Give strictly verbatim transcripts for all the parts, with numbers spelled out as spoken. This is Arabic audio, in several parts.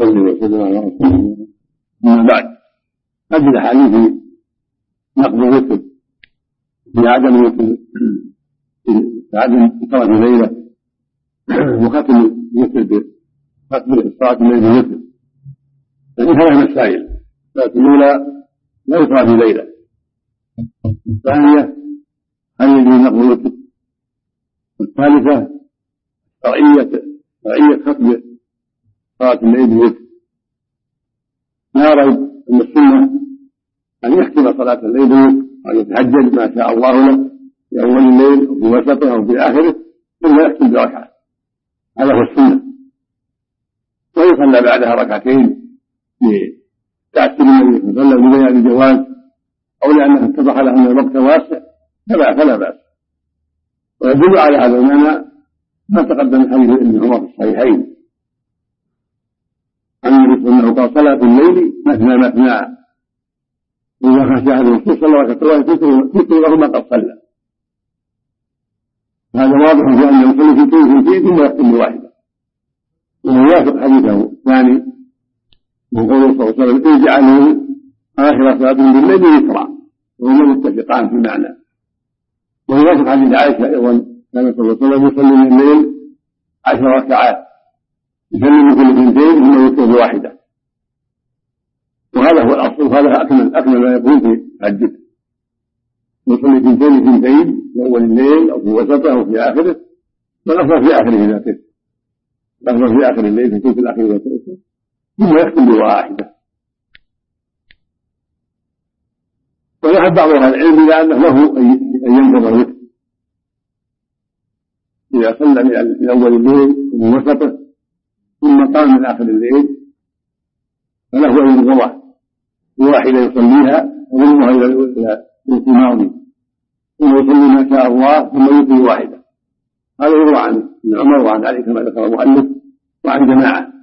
صلى وسلم على رسول الله. أما بعد، هذه الأحاديث نقض الوتر في عدم الوتر في عدم إقامة الليلة وختم الوتر بختم صلاة الليل بالوتر، فإن ثلاث مسائل: الأولى لا يقرأ في ليلة، الثانية هل يجوز نقض الوتر، والثالثة شرعية شرعية ختم صلاة الليل بالوتر. لا ريب أن السنة أن يختم صلاة الليل بالوتر وأن يتهجد ما شاء الله له في أول الليل أو في وسطه أو في آخره ثم يختم بركعة، هذا هو السنة. ويصلى بعدها ركعتين لتأكد النبي صلى الله عليه وسلم لبيان الجواز أو لأنه اتضح له أن الوقت واسع فلا بأس. ويدل على هذا المعنى ما تقدم حديث ابن عمر في الصحيحين عن النبي صلى الله عليه وسلم قال: صلاة الليل مثنى مثنى، وإذا خشي أحد الرسول صلى ركعتين ذكر له ما قد صلى. هذا واضح في أن يصلي في كل شيء ثم يختم بواحدة، ويوافق حديثه الثاني من قوله صلى الله عليه وسلم: اجعلوا آخر صلاتهم بالليل ذكرا، وهما متفقان في المعنى. ويوافق حديث عائشة أيضا: كان صلى الله عليه وسلم يصلي من الليل عشر ركعات يسلم كل اثنتين ثم يوتر بواحدة، وهذا هو الأصل، وهذا أكمل أكمل ما يكون في الحج. يصلي اثنتين اثنتين في أول الليل أو في وسطه أو في آخره، والأفضل في آخره إذا كنت الأفضل في آخر الليل في الثلث الأخير إذا كنت ثم يختم بواحدة. وذهب بعض أهل العلم إلى أنه له أن ينقض الوتر إذا صلى من أول الليل ومن وسطه ثم قام من آخر الليل، فله أن ينقضه بواحدة يصليها ويضمها إلى الإمام ثم يصلي ما شاء الله ثم يصلي واحدة. هذا يروى عن ابن عمر وعن علي كما ذكر المؤلف وعن جماعة.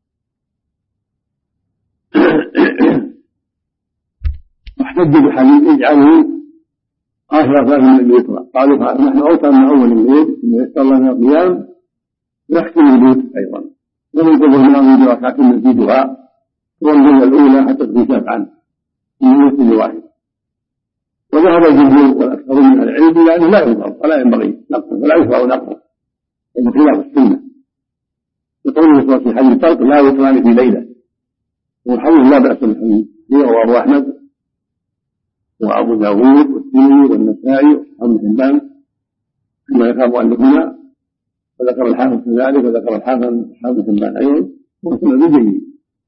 واحتج بحديث: اجعله آخر صلاة من الليل يقرأ. قالوا: نحن أوتر من أول الليل ثم يسر الله من القيام يختم البيت أيضا، ومن قبل الإمام بركعة يزيدها والليلة الأولى حتى تكون سبعا من يصلي واحد. وذهب الجمهور والأكثر من العلم إلى أنه لا ينظر ولا ينبغي نقصه ولا يشرع نقصه، لأنه خلاف السنة. يقول في صحيح حديث الطلق: لا يوتران في ليلة، والحديث لا بأس بالحديث، رواه أبو أحمد وأبو داود والترمذي والنسائي وابن حبان كما ذكر مؤلفنا، وذكر الحافظ كذلك، وذكر الحافظ حافظ حبان أيضا، وسند جيد.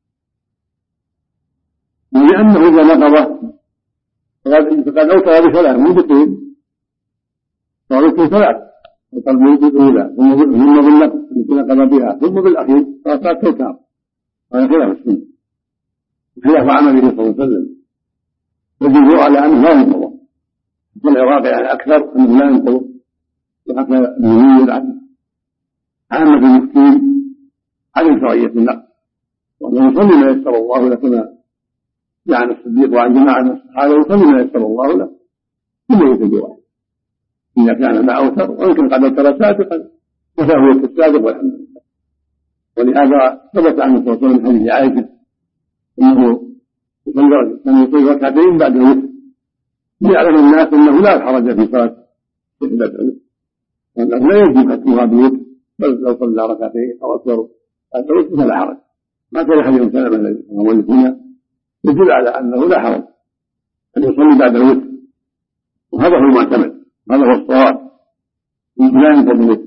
ولأنه إذا نقضه فقد أوتر بثلاث من بطين، فأوتر ثلاث: القلب الأولى ثم بالنقض التي نقض بها ثم بالأخير، فأصبحت توتر. هذا خلاف السنة خلاف عمله صلى الله عليه وسلم. والجمهور على أنه لا ينقضه، والعراق يعني أكثر أنه لا ينقضه، وحتى يميل عن عامة المسلمين عن شرعية النقض، وأنه يصلي ما يسر الله له كما عن الصديق وعن جماعة من الصحابة: يصلي ما يسر الله له ثم يوتر بواحد إذا كان ما أوتر، وإن كان قد أوتر سابقا فهو السابق والحمد لله. ولهذا ثبت عنه صلى الله عليه وسلم من حديث عائشة أنه كان يصلي ركعتين بعد الوتر ليعلم الناس أنه لا حرج في صلاة إحدى الوتر، وأنه لا يجب ختمها بالوتر، بل لو صلى ركعتين أو أكثر بعد الوتر فلا حرج. ما كان حديث سلمة الذي هو هنا يدل على أنه لا حرج أن يصلي بعد الوتر، وهذا هو المعتمد، هذا هو الصواب، لا ينقض الوتر،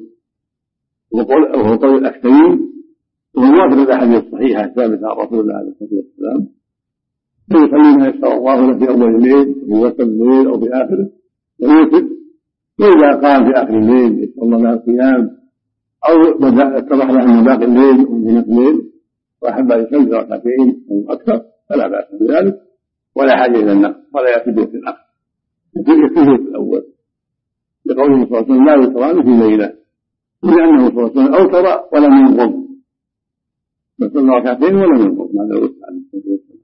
وهو قول الأكثرين، وهو موافق الأحاديث الصحيحة الثابتة عن رسول الله عليه الصلاة والسلام: فيصلي ما يسر الله له في أول الليل أو في وسط الليل أو في آخره ويوتر. وإذا قام في آخر الليل يسر الله له القيام أو بدأ اتضح له أنه باقي الليل أو نهاية الليل وأحب أن يصلي ركعتين أو أكثر فلا بأس بذلك، ولا حاجة إلى النقص ولا يأتي في الآخر، يكفيه في الأول لقوله صلى الله عليه وسلم: لا يوتران في ليلة، لأنه صلى الله عليه وسلم أوتر ولم ينقض، فصلى ركعتين ولم ينقض بعد الوتر عليه الصلاة والسلام.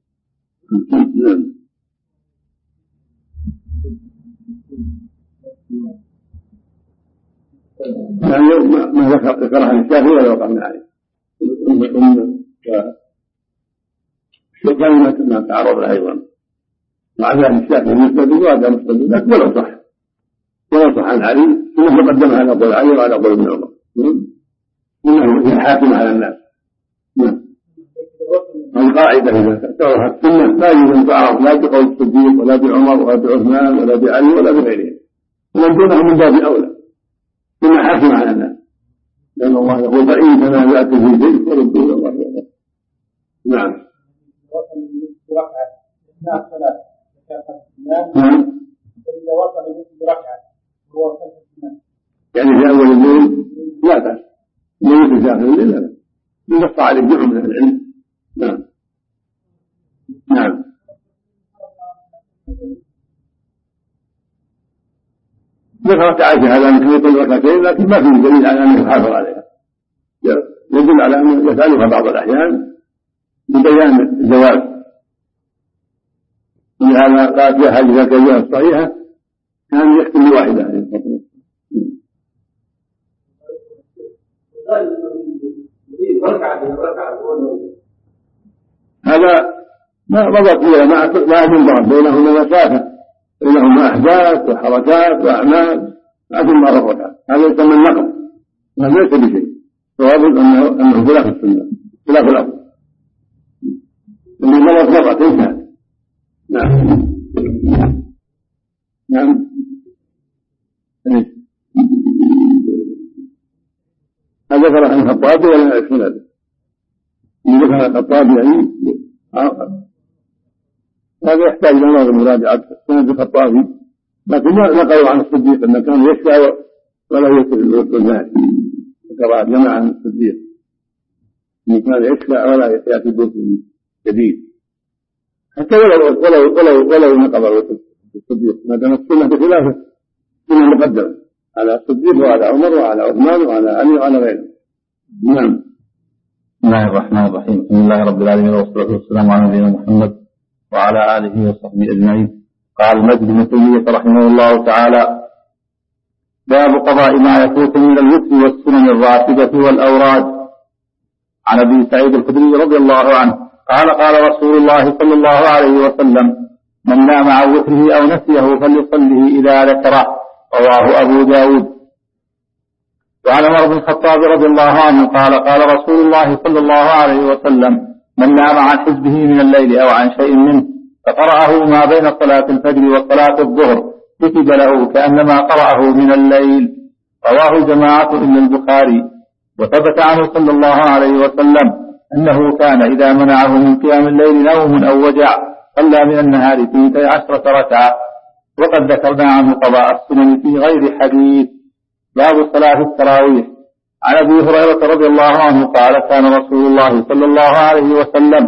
يعني ما ذكرها الشافعي ولا وقعنا عليه. كان ما تعرض له أيضا. مع ذلك الشافعي المستدل وهذا مستدل لكن ولا صح ولا صح عن علي إنه قدمها على قول علي وعلى قول ابن عمر إنه هي حاكم على الناس. القاعدة إذا ترها السنة لا يمكن تعرض لا بقول الصديق ولا بعمر ولا بعثمان ولا بعلي ولا بغيرهم ومن دونهم من باب أولى إنه حاكم على الناس لأن الله يقول فإن تنازعت في شيء فردوا إلى الله. نعم. يعني في أول الليل لا بأس ليس في آخر الليل لا ينص عليه جمع من أهل العلم. نعم. نعم. ذكرت عائشة على أنه يطلق ركعتين لكن ما في دليل على أنه يحافظ عليها يدل على أنه يفعلها بعض الأحيان ببيان الزواج ولهذا قالت فيها حديث الكبيرة الصحيحة كان يختم بواحدة عليه الصلاة هذا ما مضت فيها ما منضرب بينهما مسافة بينهما أحداث وحركات وأعمال ما ثم رفضها هذا يسمى النقل وهذا ليس بشيء صواب أنه أنه خلاف السنة خلاف الأصل اللي مضت مضت انتهى. نعم. نعم. هذا ذكر عن الخطابي ولا يكون هذا اللي ذكر عن الخطابي يعني هذا يحتاج إلى نظر مراجعة سند الخطابي لكن ما نقلوا عن الصديق أنه كان يشفع ولا يكتب الوقت المالي ذكر جماعة عن الصديق أنه كان يشفع ولا يأتي بوقت جديد حتى ولو ولو ولو ولو نقض الصديق ما دام السنة بخلافه سنة مقدمة على الصديق وعلى عمر وعلى عثمان وعلى علي وعلى غيره. نعم. بسم الله الرحمن الرحيم. الحمد لله رب العالمين والصلاة والسلام على نبينا محمد وعلى آله وصحبه أجمعين. قال المجد بن تيمية رحمه الله تعالى: باب قضاء ما يفوت من الوتر والسنن الراتبة والأوراد. عن أبي سعيد الخدري رضي الله عنه قال: قال رسول الله صلى الله عليه وسلم: من نام عن وتره أو نسيه فليصله إذا ذكره. رواه أبو داود. وعن عمر بن الخطاب رضي الله عنه قال: قال رسول الله صلى الله عليه وسلم: من نام عن حزبه من الليل أو عن شيء منه فقرأه ما بين صلاة الفجر وصلاة الظهر كتب له كأنما قرأه من الليل. رواه جماعة إلا البخاري. وثبت عنه صلى الله عليه وسلم أنه كان إذا منعه من قيام الليل نوم أو وجع صلى من النهار في عشرة ركعة. وقد ذكرنا عنه قضاء السنن في غير حديث. باب صلاة التراويح. عن أبي هريرة رضي الله عنه قال: كان رسول الله صلى الله عليه وسلم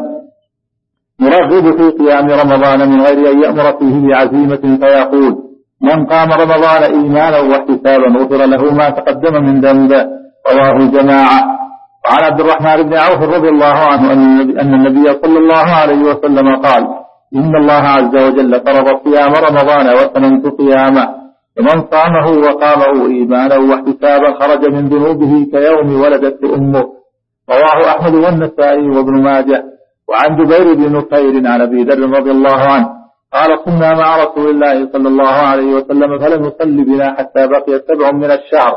يرغب في قيام رمضان من غير أن يأمر فيه بعزيمة فيقول: من قام رمضان إيمانا واحتسابا غفر له ما تقدم من ذنبه. رواه جماعة. وعن عبد الرحمن بن عوف رضي الله عنه أن النبي صلى الله عليه وسلم قال: إن الله عز وجل فرض صيام رمضان وسننت قيامه، فمن صامه وقامه إيمانا واحتسابا خرج من ذنوبه كيوم ولدته أمه. رواه أحمد والنسائي وابن ماجه. وعن جبير بن نفير عن أبي ذر رضي الله عنه قال: كنا مع رسول الله صلى الله عليه وسلم فلم يصل بنا حتى بقي سبع من الشهر،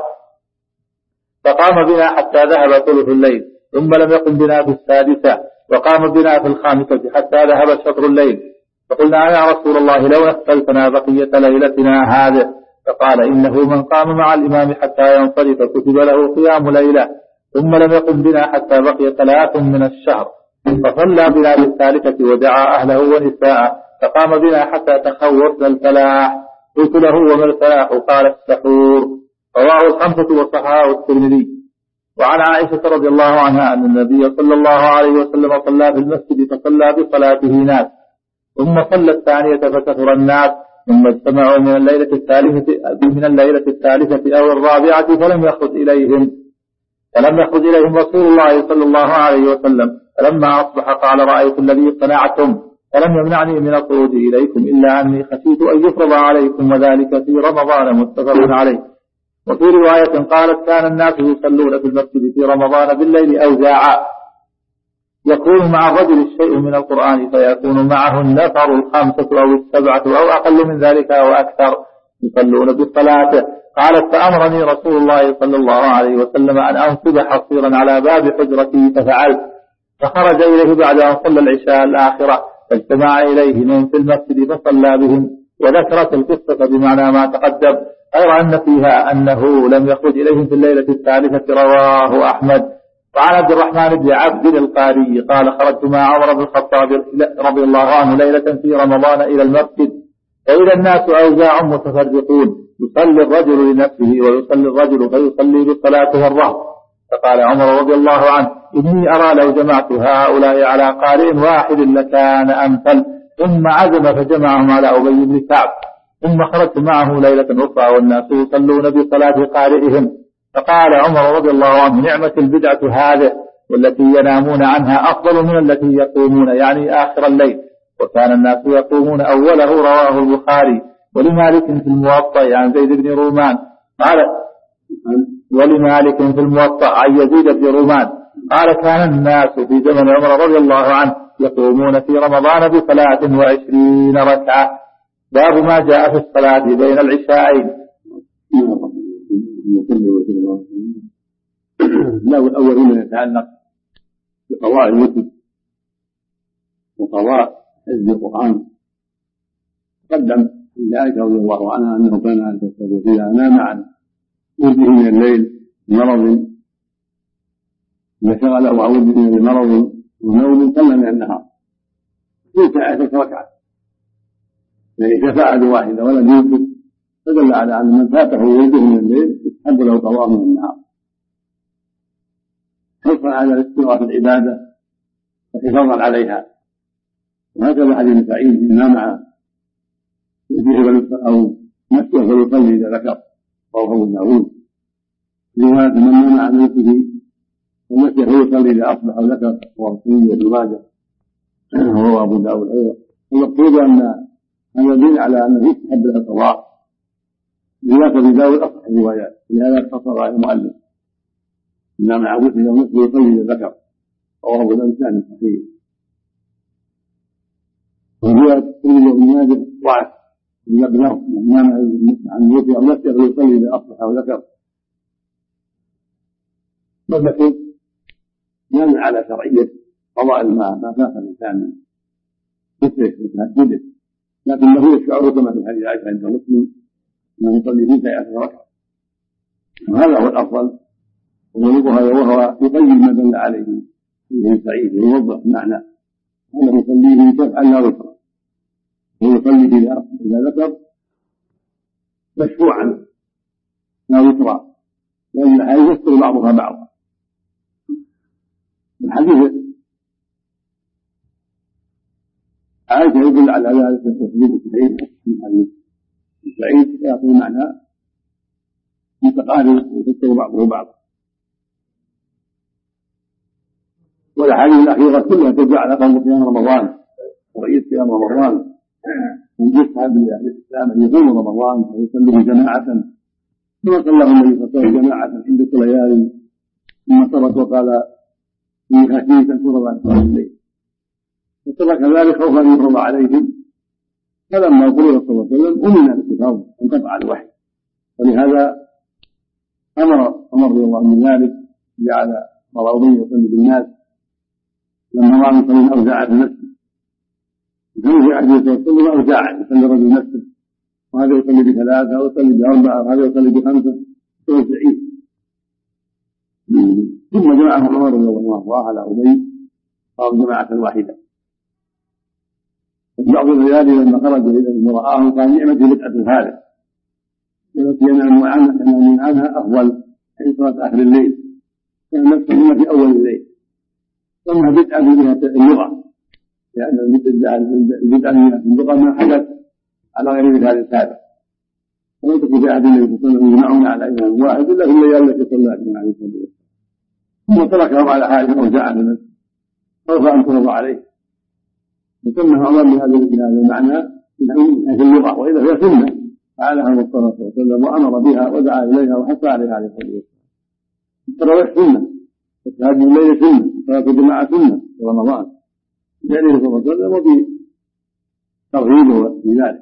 فقام بنا حتى ذهب ثلث الليل، ثم لم يقم بنا في السادسة، وقام بنا في الخامسة حتى ذهب شطر الليل. فقلنا: يا رسول الله لو أثقلتنا بقية ليلتنا هذه. فقال: إنه من قام مع الإمام حتى ينصرف كتب له قيام ليلة، ثم لم يقم بنا حتى بقي ثلاث من الشهر، فصلى بنا بالثالثة ودعا أهله ونساءه، فقام بنا حتى تخوفنا الفلاح. قلت له: وما الفلاح؟ قال: السحور. رواه الخمسة وصححه الترمذي. وعن عائشة رضي الله عنها أن النبي صلى الله عليه وسلم صلى في المسجد فصلى بصلاته ناس، ثم صلى الثانية فكثر الناس، ثم اجتمعوا من الليلة الثالثة من الليلة الثالثة أو الرابعة فلم يخرج إليهم فلم يخرج إليهم رسول الله صلى الله عليه وسلم. فلما أصبح قال: رأيت الذي صنعتم فلم يمنعني من الخروج إليكم إلا أني خشيت أن يفرض عليكم، وذلك في رمضان. متفق عليه. وفي رواية قالت: كان الناس يصلون في المسجد في رمضان بالليل أوزاعا. يكون مع الرجل الشيء من القرآن فيكون معه النفر الخمسة أو السبعة أو أقل من ذلك أو أكثر يصلون بالصلاة. قالت فأمرني رسول الله صلى الله عليه وسلم أن أنصب حصيرا على باب حجرتي ففعلت، فخرج إليه بعد أن صلى العشاء الآخرة فاجتمع إليه من في المسجد فصلى بهم. وذكرت القصة بمعنى ما تقدم، غير أن فيها أنه لم يخرج إليهم في الليلة الثالثة. رواه أحمد. وعن عبد الرحمن بن عبد القاري قال خرجت مع عمر بن الخطاب رضي الله عنه ليلة في رمضان إلى المسجد، فإذا الناس أوزاع متفرقون، يصلي الرجل لنفسه ويصلي الرجل فيصلي بالصلاة والرهب. فقال عمر رضي الله عنه إني أرى لو جمعت هؤلاء على قارئ واحد لكان أمثل. ثم عزم فجمعهم على أبي بن كعب. ثم خرجت معه ليلة أخرى والناس يصلون بصلاة قارئهم، فقال عمر رضي الله عنه نعمة البدعة هذه، والتي ينامون عنها أفضل من التي يقومون، يعني آخر الليل، وكان الناس يقومون أوله. رواه البخاري. ولمالك في الموطأ عن زيد بن رومان قال ولمالك في الموطأ عن يزيد بن رومان قال كان الناس في زمن عمر رضي الله عنه يقومون في رمضان بصلاة وعشرين ركعة. باب ما جاء في الصلاة بين العشاءين. لا الأول مما يتعلق بقضاء الوتر وقضاء حفظ القرآن. تقدم عند عائشة رضي الله عنها أنه كان يتصل فيها نام عن ولده من الليل بمرض، إذا شغله عن ولده بمرض ونوم صلى من النهار تلك عشرة ركعة، يعني شفاعة واحدة ولم يوتر، فدل على أن من فاته ولده من الليل يستحب له قضاء من النهار حرصا على الاستمرار في العبادة وحفاظا عليها. وهكذا حديث سعيد إن نام أو نفسه فيصلي إذا ذكر، رواه أبو داود. لهذا من نام عن نفسه ونفسه فيصلي إذا أصبح وذكر، رواه مسلم وابن ماجه ورواه أبو داود أيضا. المقصود أن هذا يدل على أنه يستحب له القضاء، لذلك أبي داود أصح الروايات، لهذا اختصر على المؤلف نام عن نفسه ونفسه يصلي إذا ذكر، رواه أبو داود بسند صحيح. ورواية مسلم وابن ماجه ضعف يبلغ من نام عن نفسه أو نفسه فيصلي إذا أصبح وذكر. فالمسلم نام على شرعية قضاء ما ما فات الإنسان من فكره وتهجده، لكنه يشعر كما في حديث عائشة عند مسلم أنه يصلي فيه عشر ركعة، وهذا هو الأفضل. وهو يقيم ما دل عليه فيه سعيد ويوضح معنى أنه يصليه شفعا لا وترا، ويصلي إذا ذكر مشفوعا لا وترا، لأن الحديث يستر بعضها بعضا. الحديث عائشة يدل على ذلك التسليم الصحيح من حديث سعيد يعطي معنى متقارب ويستر بعضه بعضا. والأحاديث الأخيرة كلها تدل على قوم قيام رمضان ورئيس قيام رمضان، ويسعد لأهل الإسلام أن يقوموا رمضان ويصلوا جماعة كما صلى النبي صلى الله عليه وسلم جماعة عند كل ليالي، ثم ترك وقال إني خشيت أن تفرض عن صلاة الليل، فترك ذلك خوفا أن يفرض عليهم. فلما قرر صلى الله عليه وسلم أمن بالفرض وانقطع الوحي، ولهذا أمر عمر رضي الله عنه ذلك، جعل مراضيه يصلي بالناس لما رأى يصلي أوزاعا في نفسه، يصلي في عهد الرسول أوزاعا، يصلي الرجل نفسه، وهذا يصلي بثلاثة ويصلي بأربعة وهذا يصلي بخمسة وتسعين. ثم جمعهم عمر رضي الله عنه على أبي قام جماعة واحدة. بعض الليالي لما خرج إلى رآه قال نعمة بدعة هذا، والتي ينام عنها أفضل حين صلاة آخر الليل، كان نفسه في أول الليل، ثم بدعة في جهة اللغة، لأن البدعة في اللغة ما حدث على غير مثال السابق، ولم تكن في عهد النبي صلى الله عليه وسلم يجمعون على إمام واحد إلا في الليالي التي صلى فيها عليه الصلاة والسلام. ثم تركهم على حاجة أوزاعا في نفسه خوف أن تفرض عليه، وسمى عمر بهذا المعنى في اللغة، وإذا هي سنة فعلها الرسول صلى الله عليه وسلم وأمر بها ودعا إليها وحث عليها عليه الصلاة والسلام. التراويح سنة والتهجد الليل سنة وصلاة الجماعة سنة في رمضان بفعله صلى الله عليه وسلم وفي ترغيبه في ذلك.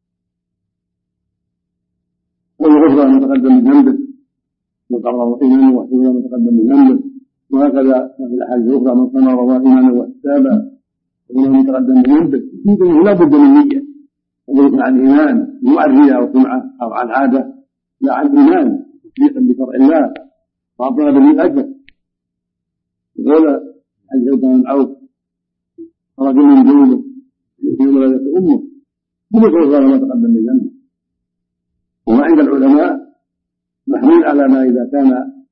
والغفران ما تقدم من ذنبه وقرر ايمانه واحتسابا ما تقدم من ذنبه، وهكذا في الاحاديث الاخرى من صام رمضان ايمانه واحتسابا وله ما تقدم من ذنبه. يمكن لا بد من نيه ويكون عن ايمان مو عن رياء او سمعه او عن عاده، لا عن ايمان تصديقا بشرع الله وطلبا للاجر. يقول حديث بن عوف رجل من جنوبه في ولادة امه بمثل ما تقدم من ذنبه. وما عند العلماء محمول على ما إذا كان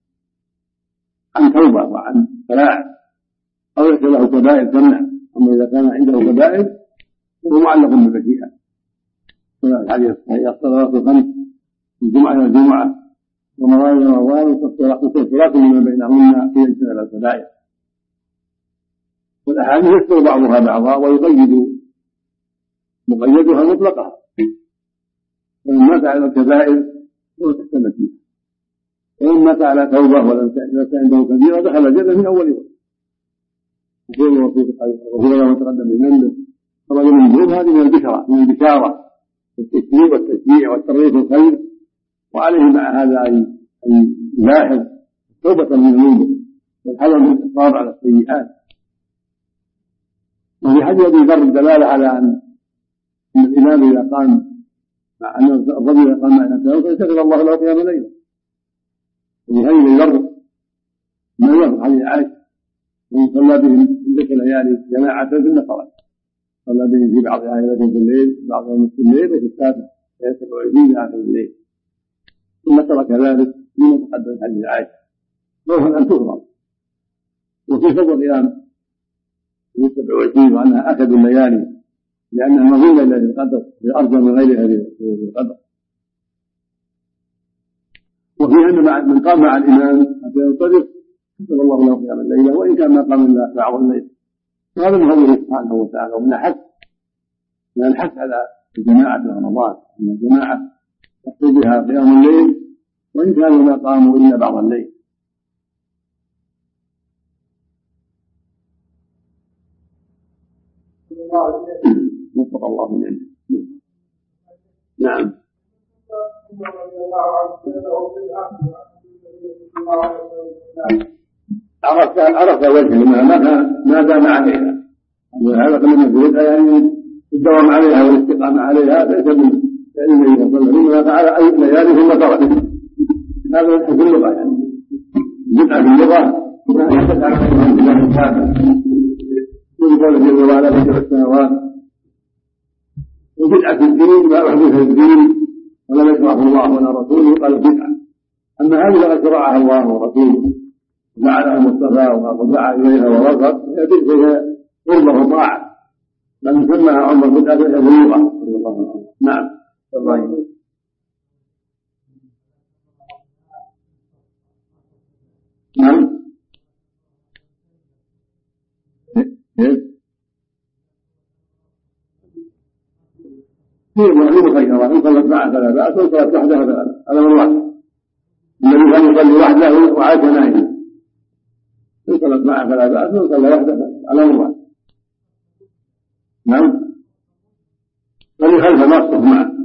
عن توبة وعن فلاح أو ليس له كبائر تمنع، أما إذا كان عنده كبائر فهو معلق بالمشيئة. الحديث الصحيح الصلوات الخمس الجمعة إلى الجمعة رمضان إلى رمضان وكفارات لما بينهن إذا اجتنب الكبائر. والأحاديث يذكر بعضها بعضا ويقيد مقيدها مطلقها، ومن مات على الكبائر هو تحت المشيئة، ومن مات على توبة ولم يكن عنده كبيرة دخل الجنة من أول يوم. يقول الرسول صلى الله عليه وسلم تقدم من ذنبه فرجل من ذنوب هذه من البشرى من البشارة والتشريع والتشجيع والترغيب الخير، وعليه مع هذا أن يلاحظ توبة من ذنوبه والحذر من الإصرار على السيئات. وفي حديث أبي ذر الدلالة على أن الإمام إذا قام مع أن الرجل إذا قام مع نفسه فيتخذ الله له قيام الليل. وفي هذه الذر ما يفعل حديث عائشة ومن صلى بهم عدة ليالي جماعة في النفرات، صلى بهم في بعضها ليلة في الليل بعضها نصف الليل وفي السابع سبع وعشرين آخر الليل، ثم ترك ذلك لما تقدم حديث عائشة خوفا أن تغرم. وفي فضل قيام في سبع وعشرين وأنها أخذ الليالي لأنها مظلة ليلة القدر أرجى من غيرها ليلة القدر. وفي أن من قام مع الإمام حتى ينصرف كتب الله له قيام الليلة وإن كان ما قام إلا بعض الليل. وهذا من فضله سبحانه وتعالى ومن الحث من الحث على الجماعة في رمضان، أن الجماعة يحصل بها قيام الليل وإن كانوا ما قاموا إلا بعض الليل. وفق الله من عنده. نعم. عرف عرف وجهه ما دام عليها، وهذا كما نقول يعني الدوام عليها والاستقامة عليها ليس من النبي صلى الله عليه وسلم، ما فعل أي ليالي ثم ترك. هذا في اللغة يعني بدعة في اللغة ما يحدث عن الله الكافر من قوله جل وعلا في سبع سنوات. وبدعة في الدين ما أحدث في الدين ولم يشرعه الله ولا رسوله قال بدعة. أما هذه قد شرعها الله ورسوله وجعلها مصطفى ودعا إليها ورغب يدل فيها قربه وطاعة، لم يسمها عمر بدعة في اللغة. نعم. الله نعم. هي معلومة خيرا إن صلت معه فلا بأس وإن صلت وحدها فلا بأس. هذا هو الواحد الذي كان يصلي وحده وعاش نائما، إن صلت معه فلا بأس وإن صلى وحده على الواحد. نعم. فلي خلف ما الصف معه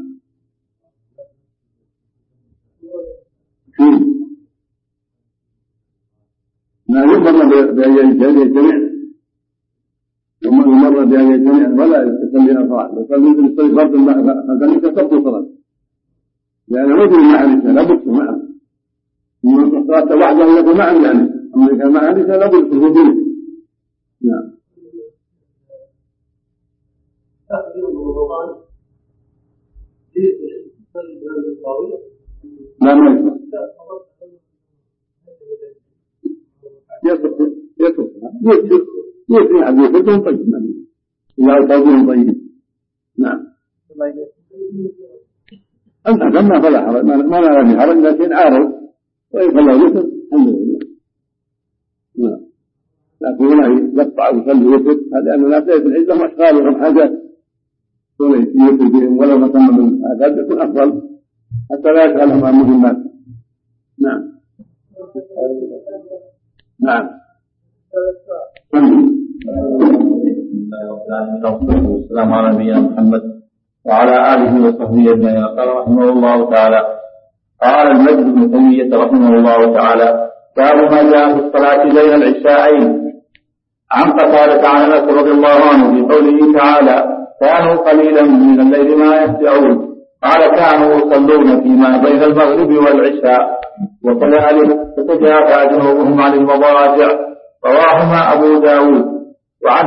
ما يمر بأن يجتمع ثم يمر بأن يجتمع ولا يصلي أفراد يصلي يصلي فرض فذلك تبطل صلاة لأنه ما يدري مع النساء لا بد معه. من صلاة وحده يكون مع النساء، أما إذا كان مع النساء لا بد في الوجود. نعم. لا ما يصلي يترك يترك يترك يترك عبد يتركهم طيب إذا توجيههم طيب. نعم. أنت كما فلا حرج ما لا في حرج لكن عارض وإن فلا يترك الحمد لله. نعم. لكن هنا يقطع ويصلي يترك هذا أن لا تأتي العزة وأشغالهم حاجات ولا يترك بهم ولو ما تم من هذا يكون أفضل حتى لا يسألهم عن مهمات. نعم. نعم. والسلام على نبينا محمد وعلى آله وصحبه أجمعين. قال رحمه الله تعالى: قال المجد بن تيمية رحمه الله تعالى: باب ما جاء في الصلاة بين العشاءين. عن قتادة عن أنس رضي الله عنه في قوله تعالى: كانوا قليلا من الليل ما يهجعون. قال: كانوا يصلون فيما بين المغرب والعشاء، وكذلك تتجافى جنوبهم عن المضاجع. رواهما أبو داود. وعن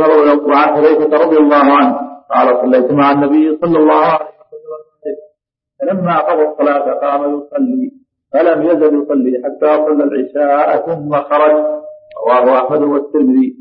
حذيفة رضي الله عنه قال: صليت مع النبي صلى الله عليه وسلم، فلما قضى الصلاة قام يصلي، فلم يزل يصلي حتى صلى العشاء ثم خرج. رواه أحمد والترمذي.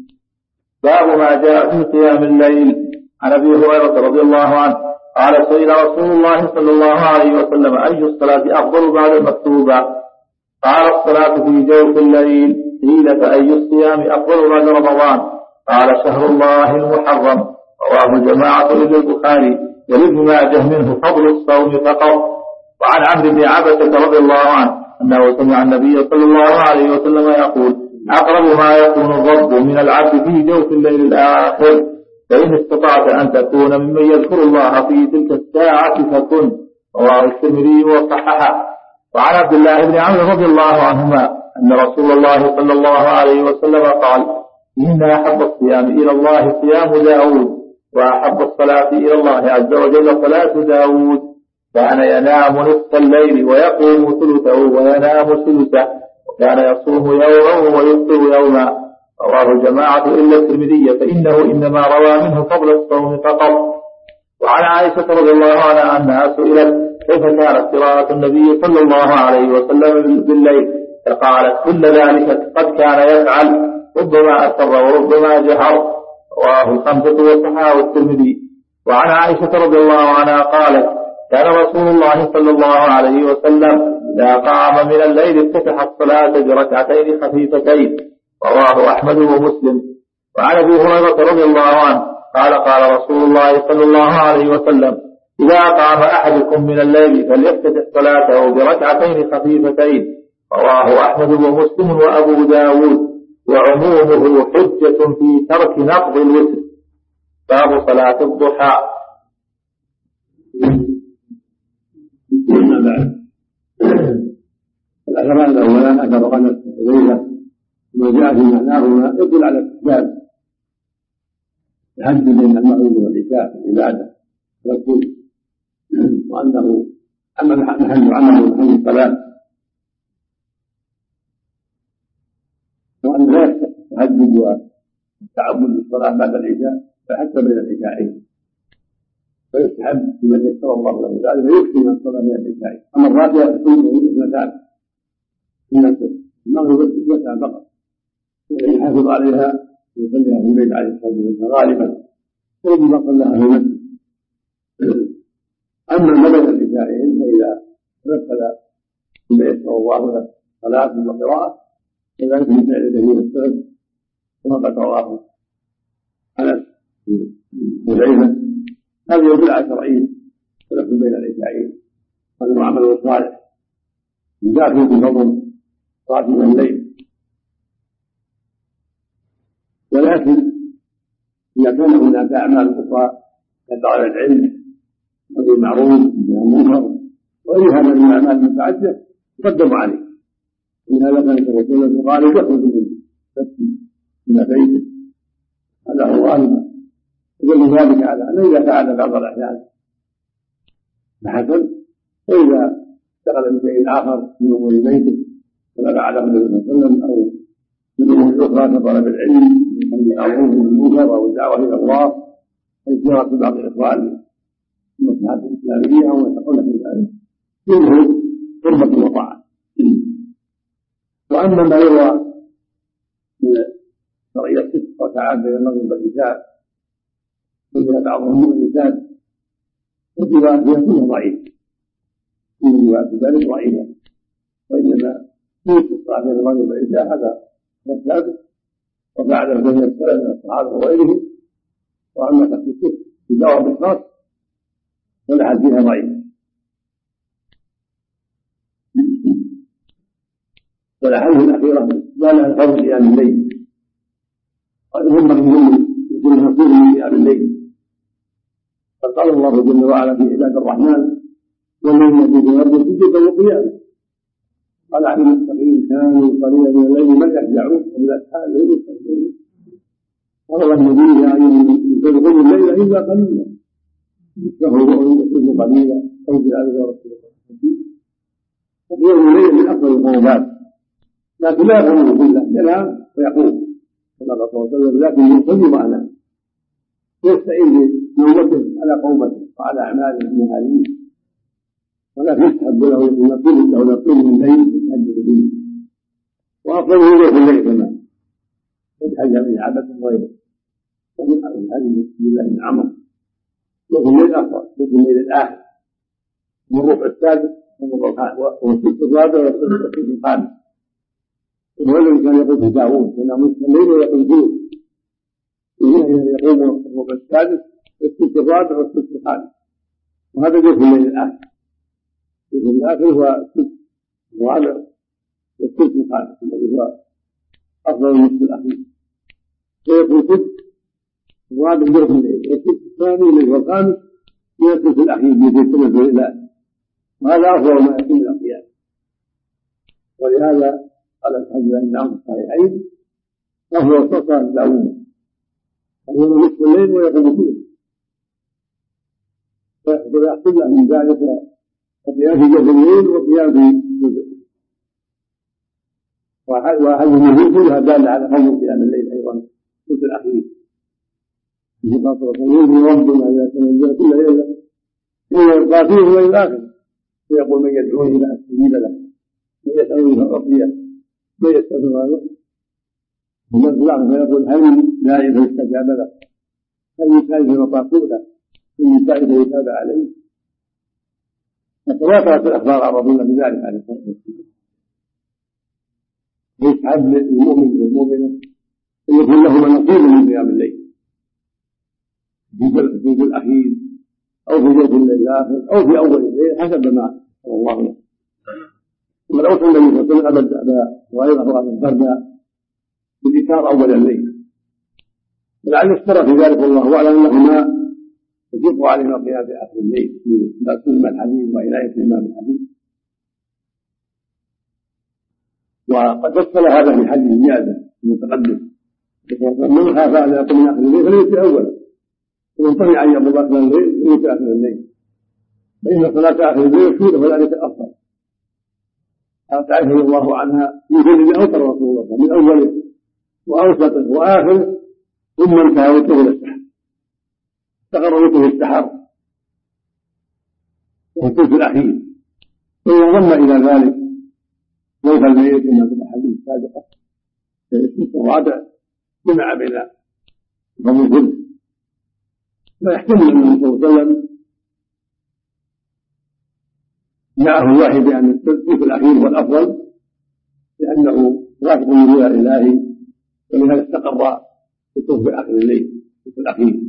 باب ما جاء في قيام الليل. عن أبي هريرة رضي الله عنه قال: سئل رسول الله صلى الله عليه وسلم: أي الصلاة أفضل بعد المكتوبة؟ قال: الصلاة في جوف الليل. قيل: فأي الصيام أفضل بعد رمضان؟ قال: شهر الله المحرم. رواه جماعة إلى البخاري، ولابن ماجه منه فضل الصوم فقط. وعن عمرو بن عبسة رضي الله عنه أنه سمع النبي صلى الله عليه وسلم يقول: أقرب ما يكون الرب من العبد في جوف الليل الآخر، فإن استطعت أن تكون ممن يذكر الله في تلك الساعة فكن. رواه الترمذي وصححه. وعن عبد الله بن عمرو رضي الله عنهما أن رسول الله صلى الله عليه وسلم قال: إن أحب الصيام إلى الله صيام داود، وأحب الصلاة إلى الله عز وجل صلاة داود. كان ينام نصف الليل ويقوم ثلثه وينام ثلثه، وكان يصوم يوما ويفطر يوما. رواه جماعة إلا الترمذي، فإنه إنما روى منه فضل الصوم فقط. وعن عائشة رضي الله عنها أنها سئلت: كيف كانت قراءة النبي صلى الله عليه وسلم بالليل؟ فقالت: كل ذلك قد كان يفعل، ربما أسر وربما جهر. رواه الخمسة وصححه الترمذي. وعن عائشة رضي الله عنها قالت: كان رسول الله صلى الله عليه وسلم إذا قام من الليل افتتح الصلاة بركعتين خفيفتين. رواه أحمد ومسلم. وعن أبي هريرة رضي الله عنه قال: قال رسول الله صلى الله عليه وسلم: إذا قام أحدكم من الليل فليفتتح صلاته بركعتين خفيفتين. رواه أحمد ومسلم وأبو داود. وعمومه حجة في ترك نقض الوتر. باب صلاة الضحى. الأثران الأولان أثر أنس وحذيفة وما جاء في معناهما يدل على استحباب الحج بين المغرب والعشاء في العبادة والركوع، وأنه أما محل عمل محل الصلاة، وأن لا التهجد والتعبد بالصلاة بعد العشاء فحتى بين العشاءين، فيستحب لمن يسر الله له ذلك فيكفي من الصلاة بين العشاءين. أما الرابعة تكون اثنتان من المغرب اثنتان فقط، والذي يحافظ عليها ويصليها في البيت عليه الصلاة والسلام غالبا، ويجب أن صلاها في المسجد. أما ما بين العشاءين فإذا تمثل بما يسر الله له صلاة وقراءة وذلك من فعل كثير السلف كما قد رواه أنس وحذيفة. هذا يدل على شرعية السلف بين العشاءين، وأنه عمل صالح يدافع بفضل صلاة من الليل. ولكن إذا كان هناك أعمال أخرى كطلب العلم وبالمعروف والمنكر وغيرها من الأعمال المتعددة تقدم عليه. من هذا كان الرسول الغالب يخرج من بيته، هذا هو غالبا. يدل ذلك على أنه إذا فعل بعض الأحيان فحسن، وإذا اشتغل بشيء آخر من أمور بيته كما فعله النبي صلى الله عليه وسلم أو من أمور أخرى كطلب العلم والمعروف والمنكر أو الدعوة إلى الله والزيارة بعض الإخوان في المصلحات الإسلامية أو يتقون في ذلك منه قربة وطاعة. وأما ما يروى من شرعية ست ركعات بين المغرب والعشاء وجد بعضهم مؤنسات والروايات فيها كلها ضعيفة، كل الروايات ذلك ضعيفة، وإنما يوجد الصلاة بين المغرب والعشاء هذا هو الثابت وفعله جميع السلف من الصحابة وغيرهم. وأما تخصيص بدعوة بالخاص فالأحد فيها ضعيف. والأحاديث الأخيرة ما لها فضل قيام الليل، قد هم من يكون مفروض من قيام الليل. قد قال الله جل وعلا في عباد الرحمن والذين يجدون ربهم سجدا وقياما، قال عن المتقين كانوا قليلا من الليل ما يهجعون وبالأسحار هم يستغفرون. قال الله النبي يا أيها الذين تدخلوا الليل إلا قليلا فهو يصبح قليلا أو بذلك ورسول الله. وقيام الليل من أفضل القربات، لكن لا يفهمه كله، ينام ويقوم كما قال صلى الله عليه وسلم، لكن يصلي معنا يستعين بنومته على قومته وعلى أعماله النهارية، ولا يسحب له يقول له يقول من الليل يتهجد به، وأفضله يروح الليل كما يتهجد به عبث غيره. ومن هذه بالله بن عمرو يروح الليل أفضل، يروح الليل الآخر من الربع السادس والست الرابع والست الخامس. وهو الذي كان يقول في داوود ينام نصف الليل ويقوم ثلثه، يقوم الربع السادس والست الرابع والست الخامس، وهذا جزء الليل الآخر. الجزء الآخر هو الست الرابع والست الخامس الذي هو أفضل النصف الأخير، ويكون الست الرابع جزء الليل، والست الثاني الذي هو الخامس من الثلث الأخير الذي يتمثل إلى، وهذا أفضل ما يكون من القيام. ولهذا قال الحديث عن عمرو الصحيحين وهو اختصر داوود فهو نصف الليل ويقوم ثلثه، ويحصل له من ذلك القيام في جوف الليل والقيام في جزء، وهذه النصوص كلها داله على فضل قيام الليل ايضا الجزء الاخير. في قصر ينزل ربنا اذا تنزل كل ليله يبقى فيه الليل الاخر، ويقول من يدعوني الى استجيب له، من يسالني فاعطيه، من يستغفر له ومن الله فيقول هل داعي فيستجاب له، هل يسال فيطاع له، هل يسال فيتاب عليه. فتواترت الاخبار عن رسول الله بذلك عليه الصلاه والسلام. يسعد للمؤمن والمؤمنه ان يكون لهما نصيب من قيام الليل في الجزء الاخير او في جوف الليل الاخر او في اول الليل حسب ما شاء الله له. ثم لو صلى النبي صلى الله عليه وسلم ابدا وغيره عن الفرد بالايثار اول الليل، ولعل اشترى في ذلك والله اعلم انه ما يشق علينا القيام في اخر الليل في تسليم الحديث وعنايه الامام الحديث. وقد فصل هذا في حديث زياده المتقدم من خاف ان يقوم من اخر الليل فليس اولا، ومن طمع ان يقوم اخر الليل فليس اخر الليل، فان صلاه اخر الليل شهود فذلك افضل. قالت عائشة رضي الله عنها من كل ما أوتر رسول الله من أوله وأوسطه وآخره ثم انتهى وجهه إلى السحر، استقر وجهه السحر والثلث الأخير، وإذا ضم إلى ذلك ليس الميت كما في الأحاديث السابقة في الثلث الرابع جمع بين ضم الثلث، فيحتمل أن النبي صلى الله عليه وسلم جاءه الوحي بأن الثلث الأخير هو الأفضل لأنه رافق من الإلهي، ولهذا استقر الثلث في آخر الليل الثلث الأخير.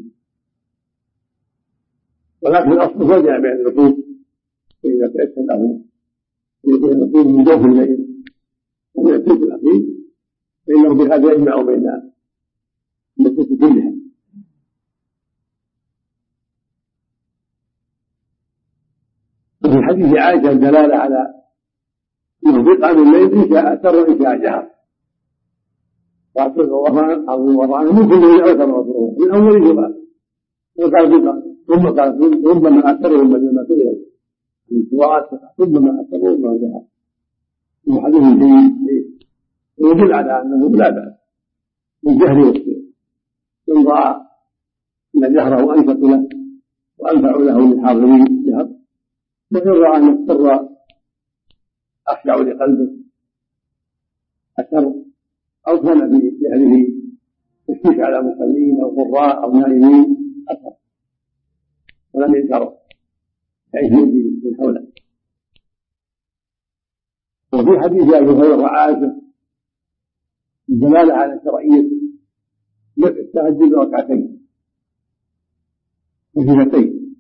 ولكن الأصل هو جاء بين النصوص، فإذا تيسر له يكون النصوص من جوف الليل ومن الثلث الأخير فإنه بهذا يجمع بين النصوص كلها. وفي حديث عائشة الدلالة على أنه في قيام الليل إن شاء سر وإن شاء جهر، وأعطيه الله عظيم وضعنا من كل من أوتر رسول الله من أول جمعة، وقال ثم قال ربما أكثرهم من ما سئل من سواء ربما أكثرهم ما جهر. من حديث جيد يدل على أنه لا بأس بالجهر والسر، إن رأى أن جهره أنفق له وأنفع له للحاضرين الجهر، وإن رأى أن السر أخشع لقلبه أسر أو كان بجهله يشتكي على مصلين أو قراء أو نائمين أسر ولم ينكر يعيش من حوله. وفي حديث أبي هريرة وعائشة الدلالة على شرعية التهجد ركعتين وسنتين،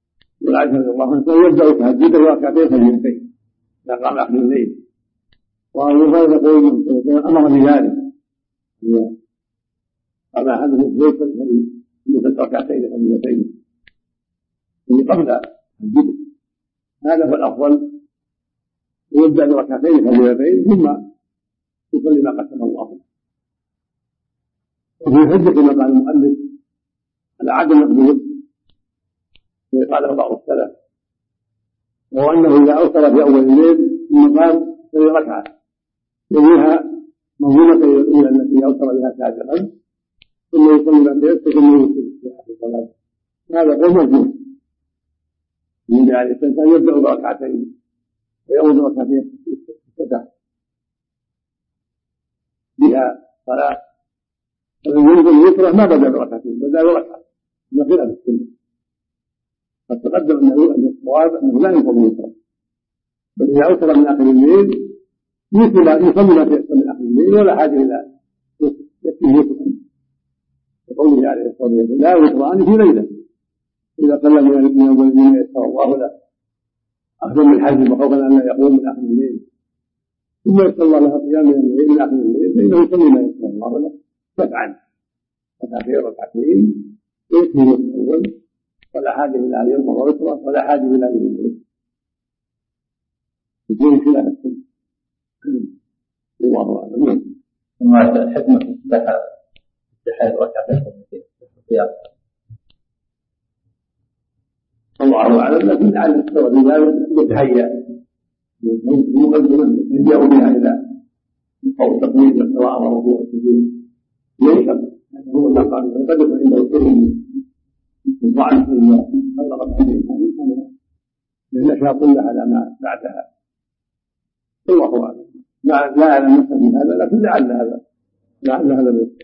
والعائشة رضي الله عنها يبدأ تهجده ركعتين سنتين إذا قام آخر الليل، وأبو هريرة يقول أمر بذلك أما أحدهم الزيت فليصلي ركعتين خفيفتين اللي قبل الجبل، هذا هو الأفضل، ويبدأ بركعتين خفيفتين ثم يصلي ما قسم الله. وفي حجة كما قال المؤلف على عدم القبول قاله بعض السلف، وهو أنه إذا أوصل في أول الليل ثم قام فهي ركعة يليها منظومة الأولى التي أوصل بها سابقا ثم يصلي ما تيسر ثم يوصل في آخر الصلاة. هذا غير موجود. من عليه الإنسان يبدأ بركعتين ويعود ركعتين افتتح بها صلاة، فمن ينزل يسرى ما بدأ بركعتين، بدأ بركعة من خلاف السنة. قد تقدم أنه أن الصواب أنه لا يصلي يسرى، بل إذا أوصل من آخر الليل يصلي ما تيسر من آخر الليل ولا حاجة إلى يكفيه يسرى، يقوله عليه الصلاة والسلام لا يسران في ليلة إذا قل من أول الليل يسر الله له أخذ من الحزم وخوفا أن لا يقوم من آخر الليل ثم يسر الله له قيام من الليل من آخر الليل فإنه يصلي ما يسر الله له سبعا ركعتين ركعتين يكفيه من الأول ولا حاجة إلى أن ينظر يسرى ولا حاجة إلى أن ينظر يكون خلاف السنة. الله أعلم. ثم حكمة افتتاح افتتاح ركعتين في الله أعلم، لكن لعل السبب ذلك يتهيأ مقدما يلجأ بها إلى قول تقويم القراءة والركوع والسجود ليس هو المقام قد يكون عنده سر ضعف إذا خلقت عليه للنشاط كلها على ما بعدها. الله أعلم، لا أعلم نفسه من هذا، لكن لعل هذا لعل هذا يصير.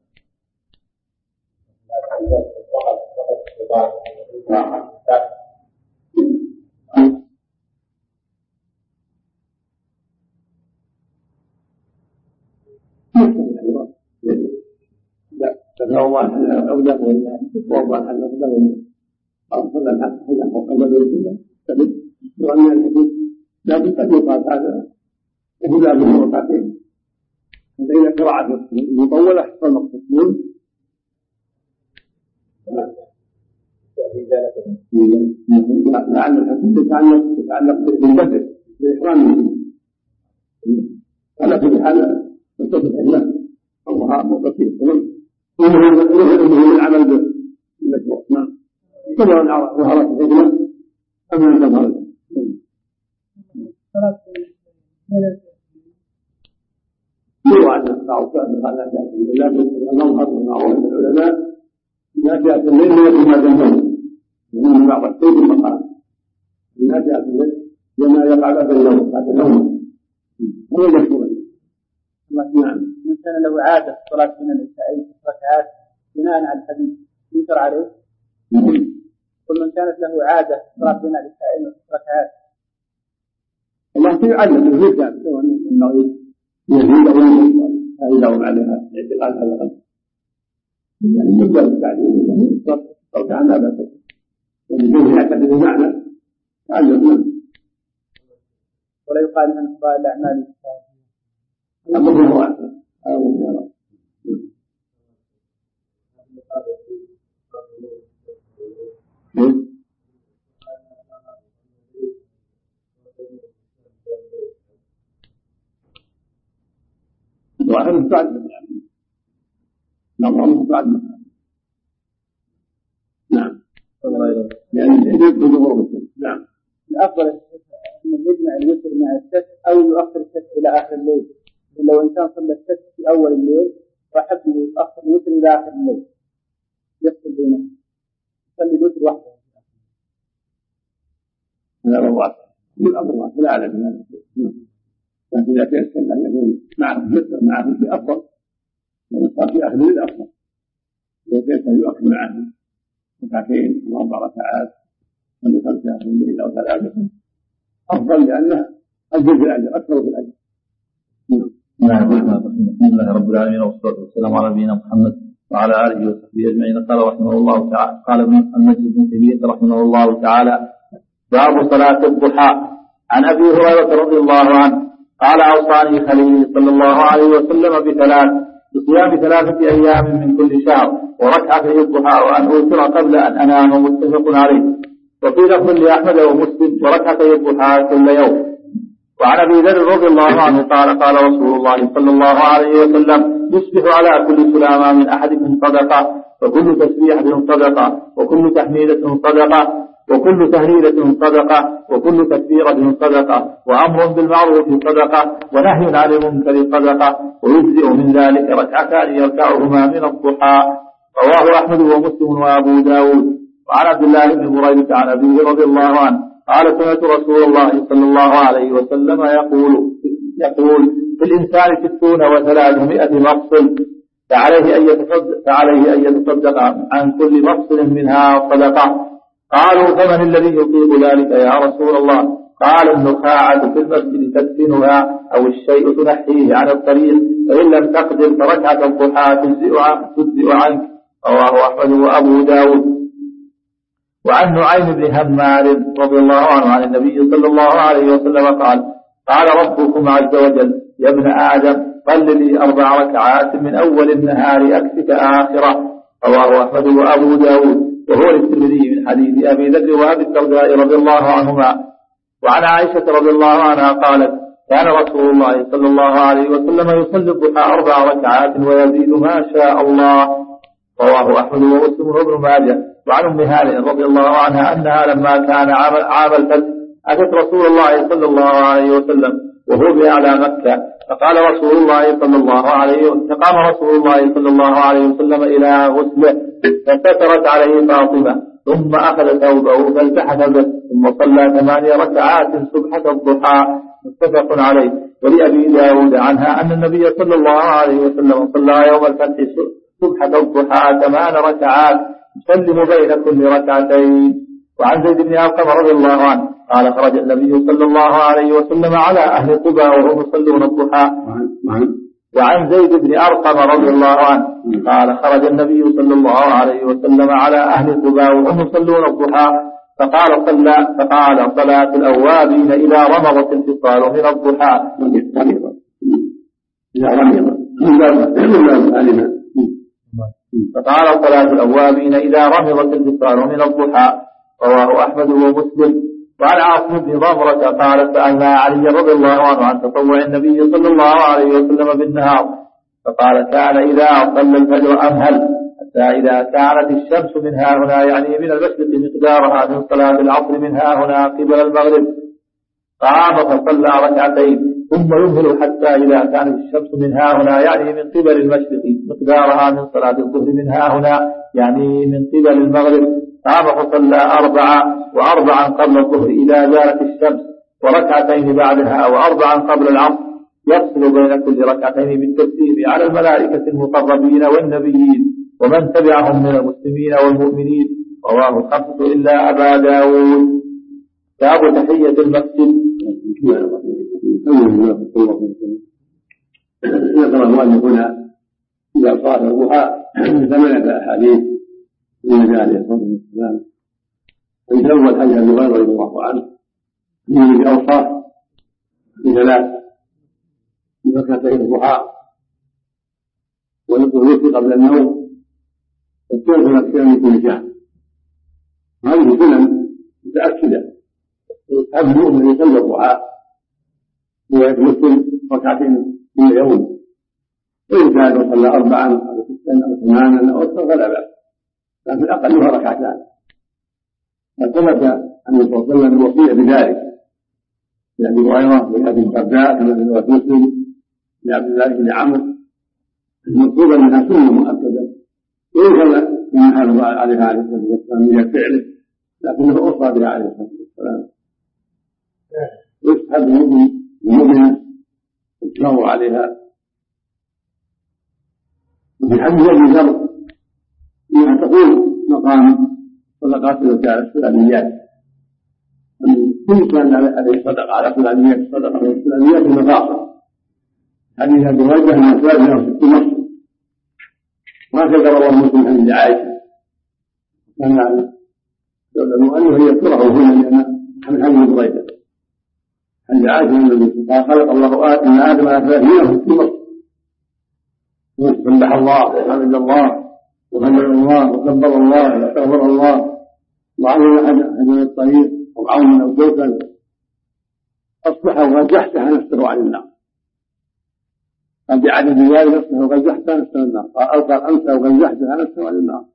لا تتوضا حتى اقدم ولا تتوضا حتى اقدم ولا افضل الحق حتى اقدم ولا تبت وان الحديث لكن قد يقال هذا هدى به ركعتين، فاذا قراءه مطوله فالمقصود لعل الحكم يتعلق يتعلق بالبدء بإحرامه على كل حال تصدق الله الله مبكر ومهم العمل بالمشروع. نعم كما ظهرت الحكمة أما أن تظهر يروى أن بعض السلف قال لا تأتي إلا نظهر من أعوان العلماء نافعة الليل ويكون هذا النوم من بعض الشيء المقام نافعة الليل لما يقع بعد النوم هذا النوم هو مشهور. نعم. من كان له عادة صلاة من العشاء ركعات بناء على الحديث ينكر عليه. كل من كانت له عادة صلاة من العشاء ركعات الله سيعلم الرجال سواء النغيب يزيد أو ينقص هذا عليها اعتقاد هذا القدر يعني يبدأ التعليم يعني ركعة لا بأس وبدون يعتقد المعنى تعلم ولا يقال من أفضل الأعمال الأمر هو أحسن أو يرى وأحد مستعد يعني نظام مستعد نعم يعني يجب ظهور نعم. الأفضل أن يجمع الوتر مع الشك أو يؤخر الشك إلى آخر الليل، لو إنسان صلى الشك في أول الليل وحب يؤخر الوتر إلى آخر الليل يفصل بينهم يصلي الوتر وحده. هذا هو الواقع الأمر واحد لا أعلم من هذا الشيء، لكن إذا تيسر أن يكون معه الوتر معه في أفضل لأن صار في آخر الليل أفضل، إذا تيسر يؤخر معه ركعتين أو أربع ركعات من خمسة آخر الليل أو ثلاثة أفضل لأنه أجل في الأجر أكثر في الأجر. نعم. الحمد لله رب العالمين والصلاة والسلام على نبينا محمد وعلى آله وصحبه أجمعين. قال رحمه الله تعالى قال ابن المجد بن تيمية رحمه الله تعالى: باب صلاة الضحى. عن أبي هريرة رضي الله عنه قال أوصاني خليلي صلى الله عليه وسلم بثلاث: بصيام ثلاثة أيام من كل شهر، وركعتي الضحى، وأن أوتر قبل أن أنام. متفق عليه. وفي لفظ لأحمد ومسلم: وركعتي الضحى كل يوم. وعن أبي ذر رضي الله عنه قال: قال رسول الله صلى الله عليه وسلم: يصبح على كل سلامة من أحدكم صدقة، وكل تسبيحة صدقة، وكل تحميدة صدقة، وكل تهليلة صدقة، وكل تكبيرة صدقة، وأمر بالمعروف صدقة، ونهي عن المنكر صدقة، ويجزئ من ذلك ركعتان يركعهما من الضحى. رواه أحمد ومسلم وأبو داود. وعن عبد الله بن بريدة عن أبيه رضي الله عنه قال: سمعت رسول الله صلى الله عليه وسلم يقول يقول في الإنسان ستون وثلاثمائة مفصل، فعليه أن يتصدق, فعليه أن يتصدق عن كل مفصل منها صدقة. قالوا: فمن الذي يطيق ذلك يا رسول الله؟ قال: النخاعة في المسجد تدفنها، أو الشيء تنحيه عن الطريق، فإن لم تقدر فركعة الضحى تجزئ عنك. رواه أحمد وأبو داود. وعن نعيم بن همار رضي الله عنه عن النبي صلى الله عليه وسلم قال: قال ربكم عز وجل: يا ابن آدم صل لي أربع ركعات من أول النهار أكفك آخرة. رواه أحمد وأبو داود، وهو الترمذي من حديث أبي ذر وأبي الدرداء رضي الله عنهما. وعن عائشة رضي الله عنها قالت: كان رسول الله صلى الله عليه وسلم يصلي الضحى أربع ركعات ويزيد ما شاء الله. رواه أحمد ومسلم وابن ماجه. وعن أم هانئ رضي الله عنها أنها لما كان عام الفتح أتت رسول الله صلى الله عليه وسلم وهو بأعلى مكة، فقال رسول الله صلى الله عليه وسلم فقام رسول الله صلى الله عليه وسلم إلى غسله، فسترت عليه فاطمة، ثم أخذ ثوبه فالتحف به، ثم صلى ثماني ركعات سبحة الضحى. متفق عليه. ولأبي داود عنها أن النبي صلى الله عليه وسلم صلى يوم الفتح سبحة الضحى ثمان ركعات يسلم بين كل ركعتين. وعن زيد بن أرقم رضي الله عنه قال: خرج النبي صلى الله عليه وسلم على أهل قبى وهم يصلون الضحى. وعن زيد بن أرقم رضي الله عنه قال: خرج النبي صلى الله عليه وسلم على أهل قبى وهم يصلون الضحى، فقال: صلى فقال: صلاة الأوابين إذا رمضت الفصال من الضحى. فقال: صلاة الأوابين إذا رمضت الفصال من الضحى. رواه أحمد ومسلم. وعن عاصم بن ضمرة قال: سألنا علي رضي الله عنه عن تطوع النبي صلى الله عليه وسلم بالنهار، فقال: كان إذا صلى الفجر أمهل حتى إذا كانت الشمس من ها هنا، يعني من المشرق، مقدارها من صلاة العصر من ها هنا قبل المغرب، قام فصلى ركعتين، ثم يمهل حتى إذا كانت الشمس من ها هنا، يعني من قبل المشرق، مقدارها من صلاة الظهر من ها هنا، يعني من قبل المغرب، قام فصلى أربعة، وأربعا قبل الظهر إذا زالت الشمس، وركعتين بعدها، وأربعا قبل العصر، يفصل بين كل ركعتين بالتسليم على الملائكة المقربين والنبيين ومن تبعهم من المسلمين والمؤمنين. رواه الخمسة إلا أبا داود. باب تحية المسجد. ذكر المؤلف هنا إذا صار الضحى ثمانية أحاديث من النبي عليه الصلاة والسلام. الأول حديث أبي هريرة رضي الله عنه فيه بأوصاف بثلاث: بركعتي الضحى، والوتر قبل النوم، والثلث الأخير من كل شهر. هذه سنن متأكدة. هذا المؤمن يصلي الضحى ويتمثل ركعتين كل يوم، وإن كان صلى أربعا أو ستا أو ثمانا أو أكثر فلا بأس، لكن أقلها ركعتان. فثبت أن الرسول صلى الله عليه وسلم الوصية بذلك لأبي هريرة ولأبي الدرداء كما في رواية مسلم لعبد الله بن عمرو، المطلوبة منها سنة مؤكدة، وإن كان من حافظ عليها عليه الصلاة والسلام من فعله، لكنه أوصى بها عليه الصلاة والسلام. يسحب المؤمن الشر عليها. وفي حديث أبي ذر أنها تقول مقام صدقات الفلانيات، كل كان عليه صدقة على فلانيات، صدقة على فلانيات المفاصل. حديث أبي هريرة أنها ثلاثة ست مصر، وهكذا رواه مسلم عن عائشة، كان المؤلف يذكره هنا لأن من حديث هريرة. عند عائشة النبي قال خلق الله آدم إن آدم على ثلاثين في مصر سبح الله وحمد الله وهلل الله وكبر الله واستغفر الله وعلم حجر الطريق وعون أو جوفا أصبح وقد زحزح نفسه عن النار قال بعدد ذلك أصبح وقد زحزح نفسه عن النار قال ألقى أمسى وقد زحزح نفسه عن النار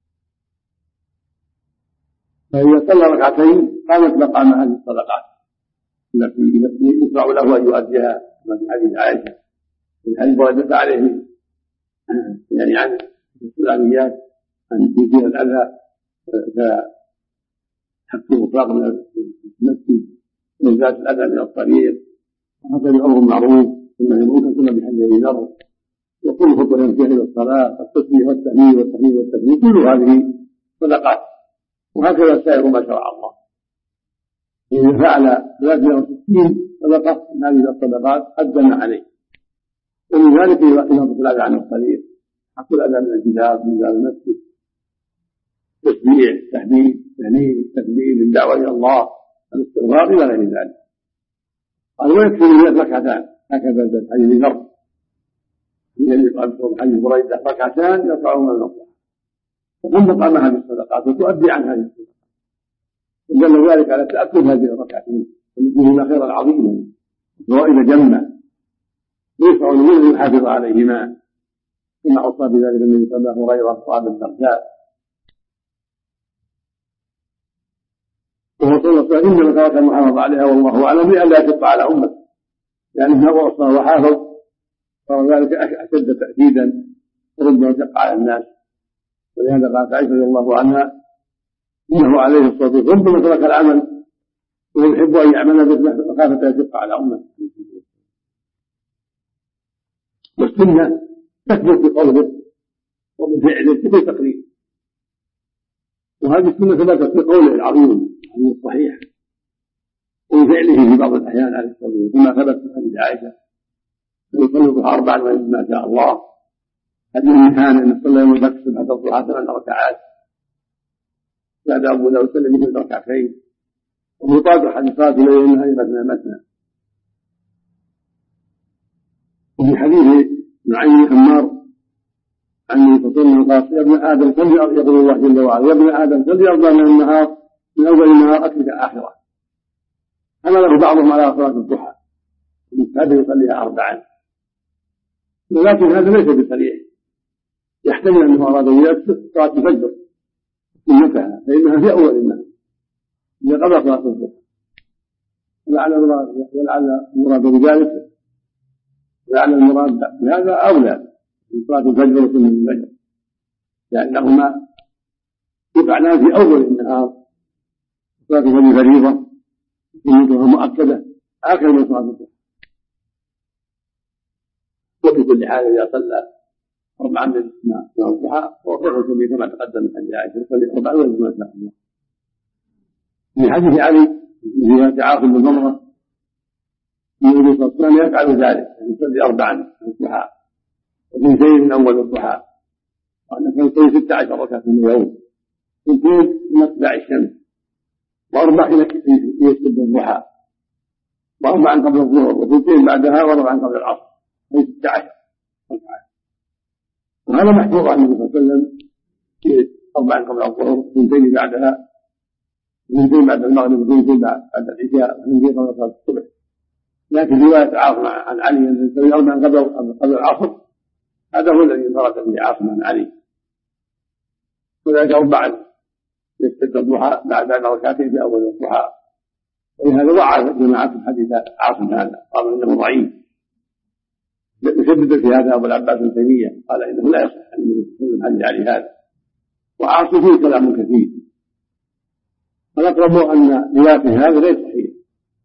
فإذا صلى ركعتين قامت مقام هذه الصدقات التي يشرع له أن يؤديها كما في حديث عائشة في الحديث وردت عليه يعني عن الإسلاميات أن تزيل الأذى كحك الإطلاق من المسجد وإزالة الأذى من الطريق وهذا الأمر معروف ثم يموت ثم بحجر نظر وكل خطوة ينتهي إلى الصلاة والتسبيح والتهليل والتحميد والتكبير كل هذه صدقات وهكذا سائر ما شرع الله إذا فعل ثلاثمائة وستين صدقة من هذه الصدقات قدم عليه ومن ذلك إذا الأذى عن الطريق حق الأذى من الجدار من باب المسجد تسبيح تحميد تهليل تكبير للدعوة إلى الله الاستغفار إلى غير ذلك قال ويكفي من ركعتان هكذا في حديث ذر الذي قال في حديث بريدة ركعتان يرفعهما من الضحى ثم قام هذه الصدقات وتؤدي عن هذه الصدقات ودل ذلك على تأكد هذه الركعتين التي هما خيرا عظيما فوائد جمة يشرع المؤمن ان يحافظ عليهما كما اوصى بذلك النبي صلى الله عليه وسلم وابا الدرداء وهو صلى الله عليه وسلم انما ترك المحافظه عليها والله اعلم لئلا يشق على امته لانه اوصى وحافظ صار ذلك اشد تاكيدا وربما يشق على الناس ولهذا قالت عائشه رضي الله عنها انه عليه الصلاه والسلام ربما ترك العمل ويحب ان يعمل به مخافه يشق على امته والسنة تثبت بقوله وبفعله بدون تقليد وهذه السنة ثبتت بقوله العظيم الحديث الصحيح وبفعله في بعض الأحيان عليه الصلاة والسلام كما ثبت في حديث عائشة يصلي الضحى أربعا وما شاء الله حديث المكان أن صلى يوم الفتح سبحة الضحى ثمان ركعات بعد أبو داود سلم مثل ركعتين ومطابق حديثات إليه أنها مثنى مثنى وفي حديث نعيم حمار عن النبي صلى الله عليه وسلم قال يا ابن ادم كم يقول الله جل وعلا يا ابن ادم كم يرضى من النهار من اول النهار اكلك اخره حمله بعضهم على صلاه الضحى هذا يصليها اربعا ولكن هذا ليس بصريح يحتمل انه اراد ان يكسر صلاه الفجر سنتها فانها في اول النهار اذا قضى صلاه الضحى ولعل المراد بذلك لعل المراد بهذا أولى من صلاة الفجر وسنة الفجر لأنهما يفعلان في أول النهار صلاة الفجر فريضة سنتها مؤكدة آخر من صلاة الضحى وفي كل حال إذا صلى أربعا من الضحى وفرح به كما تقدم من حديث عائشة يصلي أربعا ويجب شاء الله في حديث علي في تعاقب بالمرة النبي صلى الله عليه وسلم يفعل ذلك يصلي أربعا من الضحى واثنتين من أول الضحى وأن يصلي ستة عشر ركعة في اليوم اثنتين من مطلع الشمس وأربع في يسجد الضحى وأربعا قبل الظهر واثنتين بعدها وأربعا قبل العصر أي ستة عشر ركعة وهذا محفوظ عن النبي صلى الله عليه وسلم في أربعا قبل الظهر واثنتين بعدها واثنتين بعد المغرب واثنتين بعد العشاء واثنتين قبل صلاة الصبح لكن رواية عاصم عن علي أن يصلي أربعا قبل العصر هذا هو الذي انفرد به عاصم عن علي وذلك أربعا يسجد الضحى بعد ركعتين في أول الضحى ولهذا ضعف جماعة حديث عاصم هذا قال إنه ضعيف يشدد في هذا أبو العباس بن تيمية قال إنه لا يصح أن يسلم حديث علي هذا وعاصم فيه كلام كثير فنقرب أن روايته هذا غير صحيح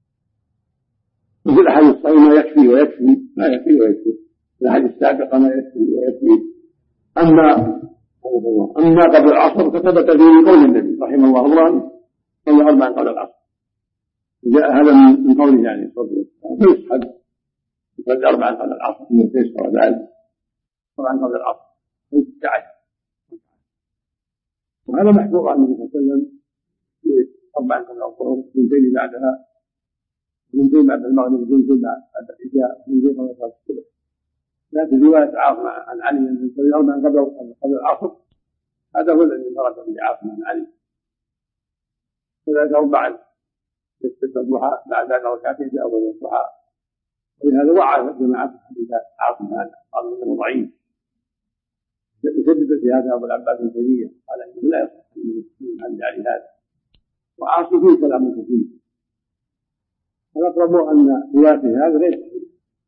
وفي الأحاديث الصحيحة ما يكفي ويكفي ما يكفي ويكفي في الأحاديث السابقة ما يكفي ويكفي أما أما قبل العصر فثبت فيه قول النبي رحمه الله الله صلى أربعا قبل العصر جاء هذا من قوله يعني فيصحب يصلي أربعا قبل العصر ثم يتيسر ذلك أربعا قبل العصر ستة عشر وهذا محفوظ عن النبي صلى الله عليه وسلم أربعا قبل الظهر اثنتين بعدها اثنتين بعد المغرب اثنتين بعد العشاء اثنتين قبل صلاة الصبح. لكن رواية عاصم عن علي أن يصلي أربعا قبل قبل العصر هذا هو الذي انفرد به عاصم عن علي. كذلك أربعا يستدعى الضحى بعد ركعتين في أول الضحى، ولهذا وعى جماعة الحديث عاصم هذا قال إنه ضعيف. يثبت في هذا أبو العباس بن تيمية قال إنه لا يصح من عند علي هذا، وعاصم فيه كلام كثير. فنقرب أن روايته هذا غير صحيح.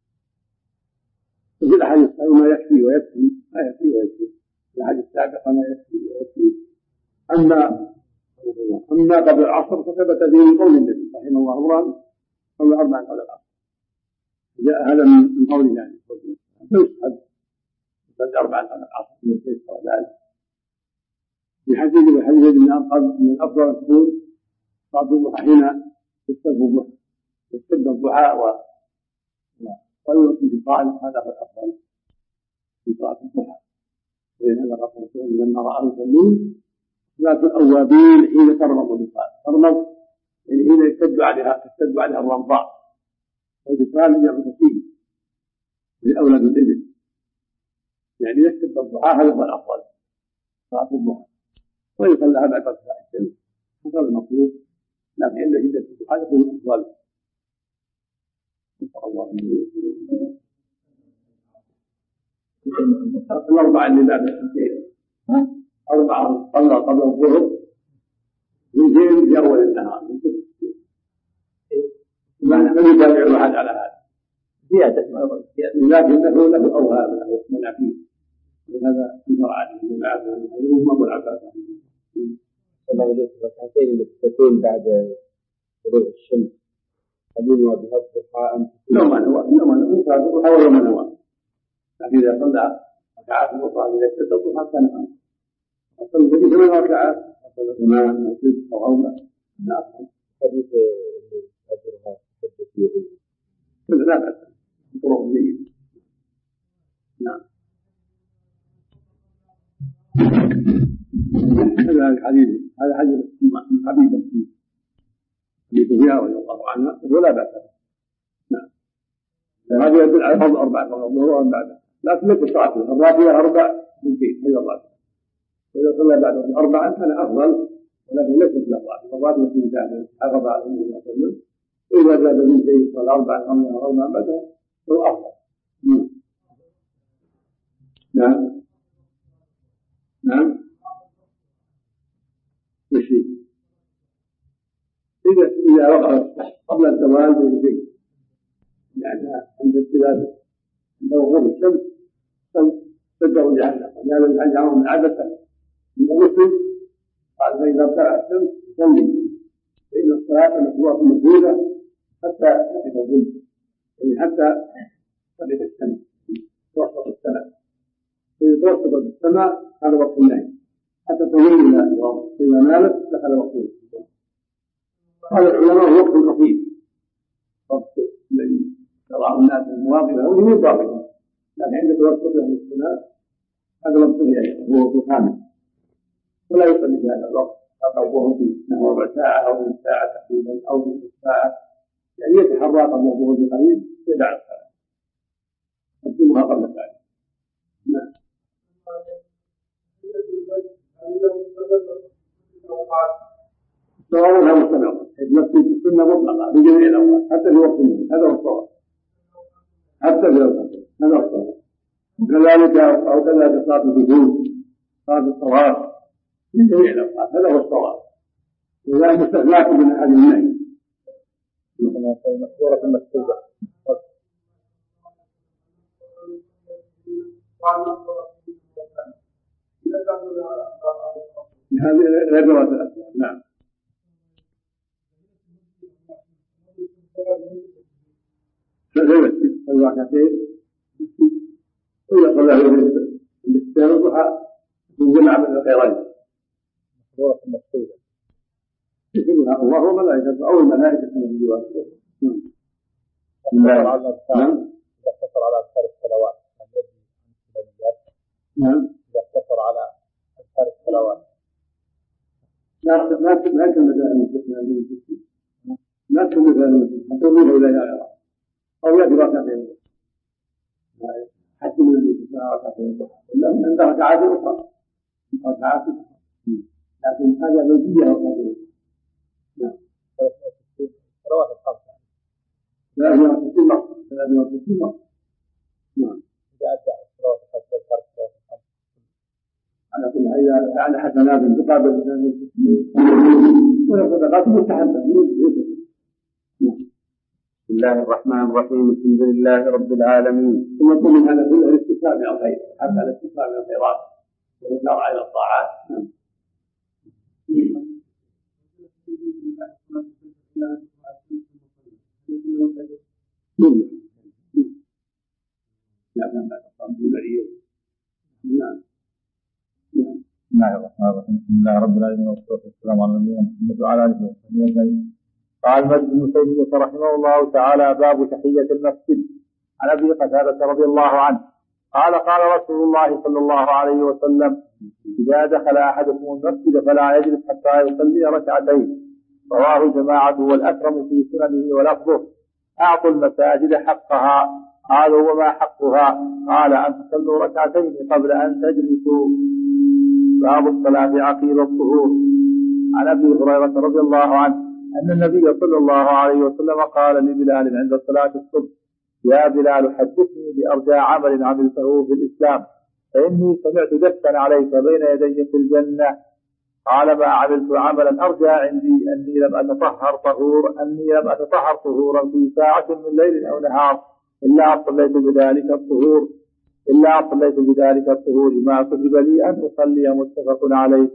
في الأحاديث ما يكفي ويكفي ما يكفي ويكفي، الأحاديث السابقة ما يكفي ويكفي. أما أما قبل العصر فثبت به قول النبي رحمه الله أمرا قبل أربعا قبل العصر، جاء هذا من قوله يعني فيسحب بعد أربعا قبل العصر من الكيس وذلك. في حديث الحديث ابن أرقم من أفضل الشهور صلاة الضحى حين يستبدل الضحى يستبدل الضحى ويوم الانفصال هذا هو الأفضل في صلاة الضحى. ولهذا قال الرسول لما رأى المصلين صلاة الأوابين حين ترمض الانفصال، ترمض يعني حين يشتد عليها تشتد عليها الرمضاء، والانفصال يغتسل لأولاد الإبل يعني يشتد الضحى هذا هو الأفضل صلاة الضحى، ويصلىها بعد ارتفاع الشمس هذا المطلوب، لكن عند شدة الضحى يكون الأفضل. الله الأربعة اللي بعد الشمسين أربعة صلى قبل الظهر اثنتين في أول النهار من ست من يتابع أحد على هذا زيادة، لكنه له أوهام له منافير، ولهذا انكر عليه الجماعة منهم أبو العباس. كما وجدت ركعتين الافتتين بعد طلوع الشمس هل هو بهذا الضحى؟ لا ما هو لا ما هو الضحى ولا ما هو، لكن إذا صلى ركعات أخرى إذا اشتد الضحى كان أمر أصل به ثمان ركعات أصل ثمان أو ست أو أربع لا أصل حديث أجرها حدث يقول لا بأس طرق جيدة. نعم هذا الحديث هذا حديث من حبيبة حديث فيها رضي الله عنها ولا بأس. نعم هذا يدل على فضل أربعة فضل أربعة، لكن ليس صلاة الرافية أربع من شيء هي الرافية، وإذا صلى بعد أربعة كان أفضل، ولكن ليست الأفضل الرافية في ذلك حفظ عليه النبي صلى الله عليه وسلم، وإذا زاد من شيء صلى أربعة أو أربعة بعدها هو أفضل. نعم نعم مشي إذا إذا وقع قبل الزوال بشيء يعني عند الثلاثة عند غروب الشمس تبدأ جهنم، ولهذا الحج عنهم عادة من المسلم قال فإذا طلعت الشمس صلي فإن الصلاة مشروعة مجهولة حتى يقف الظل، يعني حتى تغيب الشمس توسط السماء، فإذا توسط السماء هذا وقت النهي حتى تغيب إلى الأرض، فإذا مالت دخل وقت الظل. هذا العلماء هو وقت قصير وقت الذي يضع الناس المواقف له من باطل، لكن عند توسط السماء هذا الوقت هو وقت كامل ولا يصلي في هذا الوقت أقربه في ربع ساعة أو من ساعة تقريبا أو من ساعة، يعني يتحرى قبل الظهر بقليل يدع الصلاة يقدمها قبل ذلك. نعم صورها مستمرة نفس السنة مطلقة بجميع الأوقات حتى في وقت النوم، هذا هو الصواب حتى في وقت هذا هو الصواب. وكذلك أو كذلك صلاة الظهور صلاة الصواب في جميع الأوقات هذا هو الصواب، وذلك مستثناة من أحد النهي مشهورة المكتوبة. هذه غير ذوات الأسباب. نعم فالمسجد الركعتين وإذا صلى في الاستيار الضحى من جمع من الخيرين مشهورة المكتوبة يسمونها الله وملائكته أو الملائكة من الجواب. نعم إذا اقتصر على أذكار الصلوات نعم إذا اقتصر على أذكار الصلوات لا لا ما كان مدائن الاستثناء من الجسد، لا تكون مثلا حتى يضيف اليها غيرها او ياتي ركعتين حتى من الانتصار ركعتين الضحى ولا عند ركعات اخرى ركعات لكن هذا بيجي ركعتين. نعم الصلوات الخمسة ثلاث وستين مرة ثلاث وستين مرة. نعم إذا أدى الصلوات الخمسة الصلوات الخمسة على كل إذا فعل حسنات تقابل والصدقات مستحبة. بسم الله الرحمن الرحيم. الحمد لله رب العالمين. ثم يكون من هذا كله الاستكثار من الخير حتى الاستكثار من الخيرات والإصرار على الطاعات. بسم الله الرحمن الرحيم. الحمد لله رب العالمين والصلاة والسلام على نبينا محمد وعلى آله وصحبه أجمعين. قال ابن تيمية رحمه الله تعالى: باب تحية المسجد. عن أبي قتادة رضي الله عنه قال: قال رسول الله صلى الله عليه وسلم: إذا دخل أحدكم المسجد فلا يجلس حتى يصلي ركعتين. رواه جماعة والأكرم في سننه ولفظه: أعطوا المساجد حقها. قالوا: وما حقها؟ قال: أن تصلوا ركعتين قبل أن تجلسوا. باب الصلاة عقيب الطهور. عن أبي هريرة رضي الله عنه أن النبي صلى الله عليه وسلم قال لبلال عند صلاة الصبح: يا بلال حدثني بأرجى عمل عملته في الإسلام فإني سمعت دفا عليك بين يدي في الجنة. قال: ما عملت عملا أرجى عندي أني لم أتطهر طهور أني لم أتطهر طهورا في ساعة من ليل أو نهار إلا صليت بذلك الطهور إلا صليت بذلك الطهور ما كتب لي أن أصلي. متفق عليه.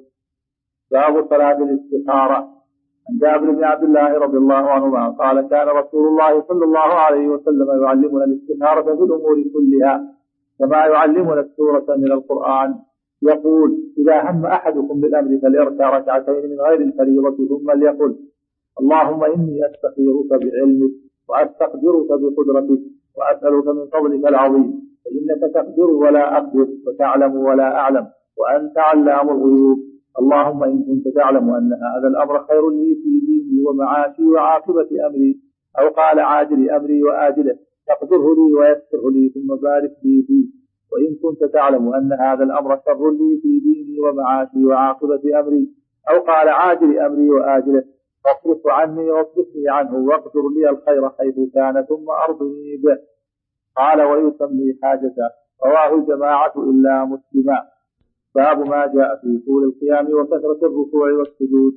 باب صلاة الاستخارة. عن جابر بن عبد الله رضي الله عنهما قال: كان رسول الله صلى الله عليه وسلم يعلمنا الاستخارة في الأمور كلها كما يعلمنا السورة من القرآن. يقول: إذا هم أحدكم بالأمر فليركع ركعتين من غير الفريضة ثم ليقل: اللهم إني أستخيرك بعلمك وأستقدرك بقدرتك وأسألك من فضلك العظيم فإنك تقدر ولا أقدر وتعلم ولا أعلم وأنت علام الغيوب. اللهم إن كنت تعلم أن هذا الأمر خير لي في ديني ومعاشي وعاقبة أمري أو قال عاجل أمري وآجله فاقدره لي ويسره لي ثم بارك لي فيه. وإن كنت تعلم أن هذا الأمر شر لي في ديني ومعاشي وعاقبة أمري أو قال عاجل أمري وآجله فاصرف عني واصرفني عنه واقدر لي الخير حيث كان ثم أرضني به. قال: ويسمي حاجته. رواه الجماعة إلا مسلما. باب ما جاء في طول القيام وكثرة الركوع والسجود.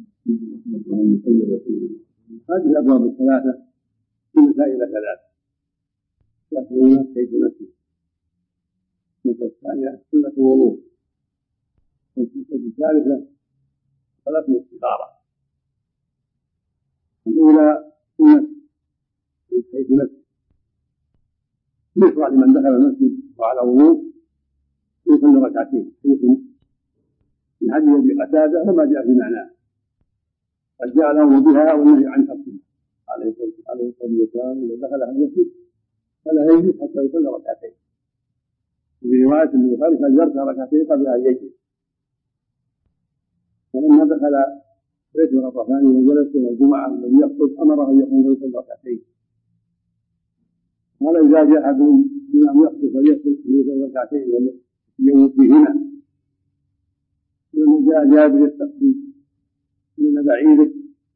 هذه الأبواب الثلاثة في مسائل ثلاث. الأولى كيف نسجد. المسألة الثانية سنة الوضوء. المسألة الثالثة صلاة الاستخارة. الأولى سنة كيف نسجد. يشرع لمن دخل المسجد وعلى وضوء يصلي ركعتين في حديث ابي قتاده وما جاء في معناه قد جاء الامر بها والنهي عن تركها عليه الصلاه والسلام. اذا دخل المسجد فلا يجلس حتى يصلي ركعتين. وفي روايه البخاري فليركع ركعتين قبل ان يجلس. فلما دخل بيت الغطفان وجلس والجمعه الذي يخطب امره ان يقوم ويصلي ركعتين. قال: إذا جاء أحدهم لم يخطب فليصلي ركعتين وليموت فيهما. ولما جاء جابر يستقبل من بعيده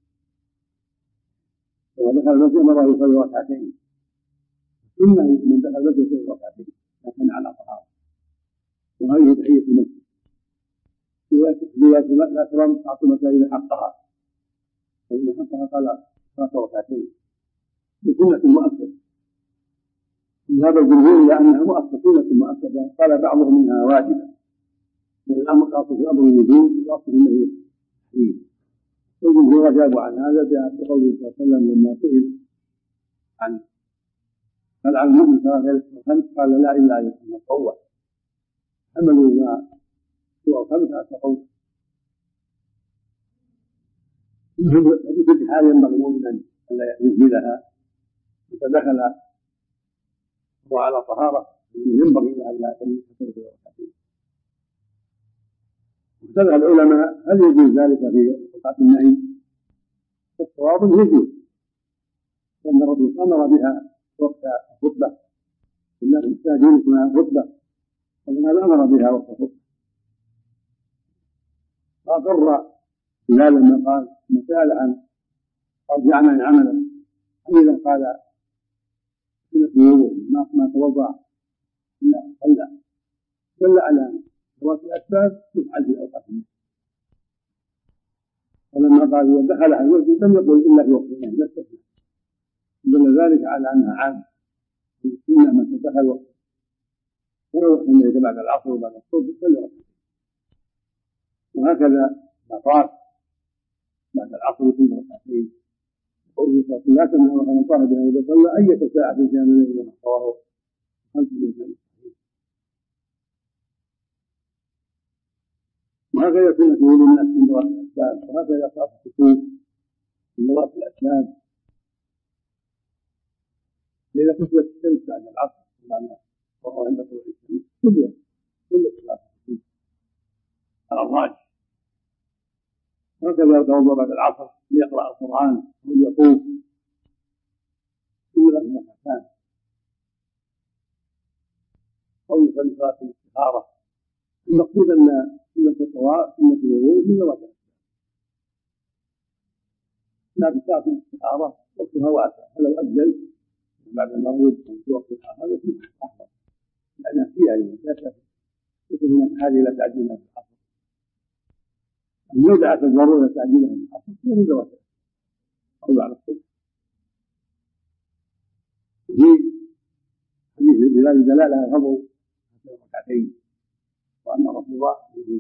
ودخل المسجد أمره يصلي ركعتين. ثم من دخل المسجد يصلي ركعتين لكن على طهارة. وهذه تحية المسجد. رواية الأكرم: أعطوا المساجد حقها. فإن حقها قال صلاة ركعتين بسنة مؤكدة. هذا الجمهور إلى أنها مؤكدة سنة مؤكدة. قال بعضهم منها واجبة. الأمر الأصل في الأمر الوجوب والأصل النهي التحريم. والجمهور أجابوا عن هذا بقوله صلى الله عليه وسلم لما سئل عن هل على المؤمن صلاة غير الخمس قال: لا إلا أن يكون مطوعا. حملوا ما سوى الخمس على التطوع. في كل حال ينبغي مؤمنا ألا يهملها. إذا دخل وعلى طهارة ينبغي له ألا يترك الركعتين. واختلف العلماء هل يجوز ذلك في ركعة النهي؟ الصواب يجوز لأن الرسول أمر بها وقت الخطبة، الناس محتاجين اسمها خطبة، فلهذا أمر بها وقت الخطبة. فأقر بلال لما قال من سأل عن قال عمل عملا إذا قال سنة الوضوء ما توضأ لا صلى دل على ذوات الأسباب تفعل في أوقات الناس. فلما قال إذا دخل على المسجد لم يقل إلا في وقت النهي لا استثناء، دل ذلك على أنها عام في السنة من دخل وقت ولو وقت النهي بعد العصر وبعد الصبح صلى ركعتين. وهكذا الأطراف بعد العصر يصلي ركعتين. قوله صلى الله عليه وسلم ومن طاف بهذا صلى أية ساعة كان الليل رواه خمسة من وهكذا يكون في وجود الناس من ذوات الأسباب، وهكذا صلاة الكسوف من ذوات الأسباب. إذا كسبت الشمس بعد العصر بعد وهو عند طلوع الشمس كل كل صلاة الكسوف على الراجح. وهكذا يتوضأ بعد العصر ليقرأ القرآن وليطوف كل له مكان أو يصلي صلاة الاستخارة. المقصود أن سنة الطواف سنة الوضوء من ذوات الأسباب، لكن صلاة الاستخارة وقتها واسع، فلو أجل بعد المغرب أو في وقت آخر يكون أفضل لأنها فيها ليس هناك حاجة إلى تعجيلها في العصر. لو دعت الضرورة تعجيلها في العصر فهي ذوات الأسباب أو بعد الصبح. في حديث بلال دلالة فضل ركعتين، وأن رسول الله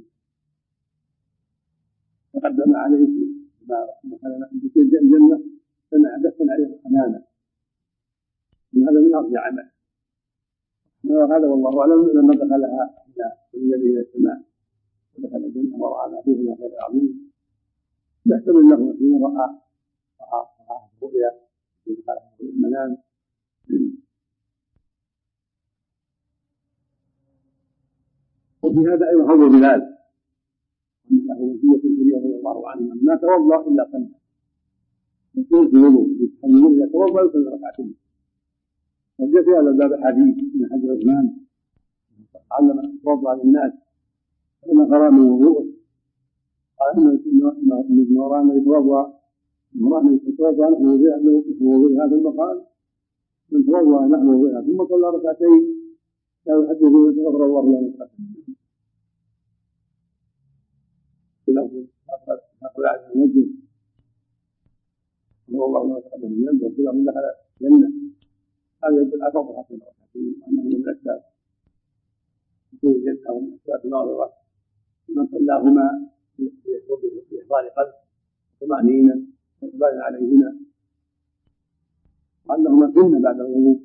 تقدم عليه مثلا في الجنة سمع دفن عليه حنانا، هذا من أرجع عمل. هذا والله أعلم لما دخلها إلى السماء ودخل الجنة ورأى ما فيه من خير عظيم يحتمل له حين رأى رأى الرؤيا ودخلها في المنام. وفي هذا أيضا فضل بلال أن له وصية كبيرة رضي الله عنه ما توضأ إلا صلى، يكون في وضوء يتحمل إذا توضأ يصلي ركعتين. وجاء في هذا الباب حديث من حديث عثمان علم توضأ للناس فلما فرغ من وضوءه قال إن نوران يتوضأ نوران يتوضأ نحو وضوء هذا المقام من توضأ نحو وضوءها ثم صلى ركعتين لا يحدث به غفر الله له ركعتين. في لفظ نقول على المسجد غفر الله له تقدم من ذنبه وفي لفظ دخل الجنة. هذا يدل على فضل هاتين الركعتين وأنه من أسباب دخول الجنة ومن أسباب ناظرة من صلاهما بإحضار قلب وطمأنينة وإقبال عليهما وأنهما سنة بعد الوضوء.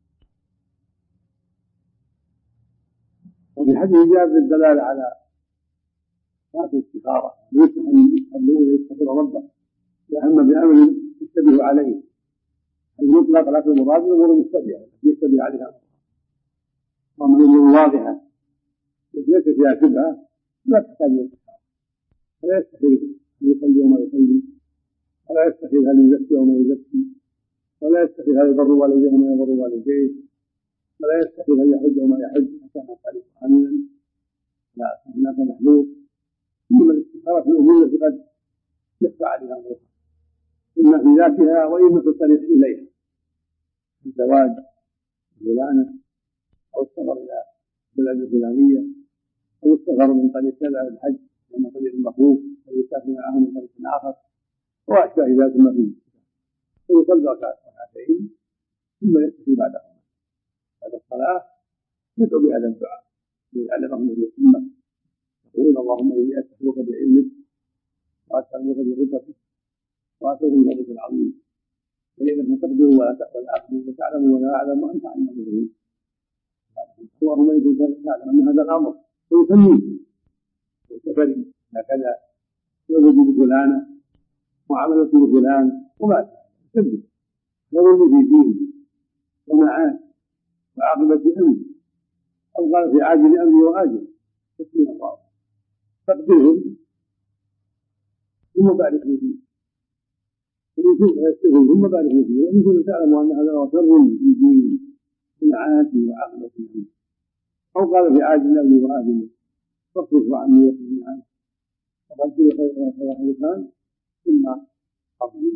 وفي حديث جابر الدلالة على صلاة الاستخارة يستحي الأول يستخير ربه لأهم بأمر يشتبه عليه المطلق لكن المراد الأمور المشتبهة يشتبه عليها ومن الأمور واضحة ليس فيها شبهة لا تحتاج إلى الاستخارة. فلا يستحي أن يصلي وما يصلي، ولا يستحي هل يزكي وما يزكي، ولا يستحي هل يضر والديه وما يضر والديه، ولا يستحي أن يحج وما يحج كان الطريق آمنا لا هناك محلول. إنما الاستخارة في الأمور التي قد يخفى عليها أمرها إما في ذاتها وإما في الطريق إليها الزواج فلانة أو السفر إلى بلد الفلانية أو السفر من طريق كذا الحج لأن طريق مخوف فيسافر معه من طريق آخر وأشبه ذات ما فيه. فيصلي ركعتين ثم يستحي بعدهما بعد الصلاة يدعو بهذا الدعاء ليعلمهم به السنة يقول اللهم إني أسألك بعلمك وأسألك بقدرتك وأسألك بفضلك العظيم فإنك تقدر ولا أقدر وتعلم ولا أعلم وأنت أعلم بالغيب. اللهم إن كنت تعلم أن هذا الأمر فيسميه وسفري هكذا يوجد فلانة وعملت بفلان وما تسبب يظن في دين ومعاد وعاقبة أمر أو قال في عاجل أمر وآجل تسميه الله تقدرهم ثم بارك لي فيه ويستفيد ثم بارك فيه، وإن كنت تعلم أن هذا شر في دين معاشي وعاقبته، أو قال في عاجل أمري وآجله فاصرف عني واصرفني عنه فقد كل خير كان ثم قبلي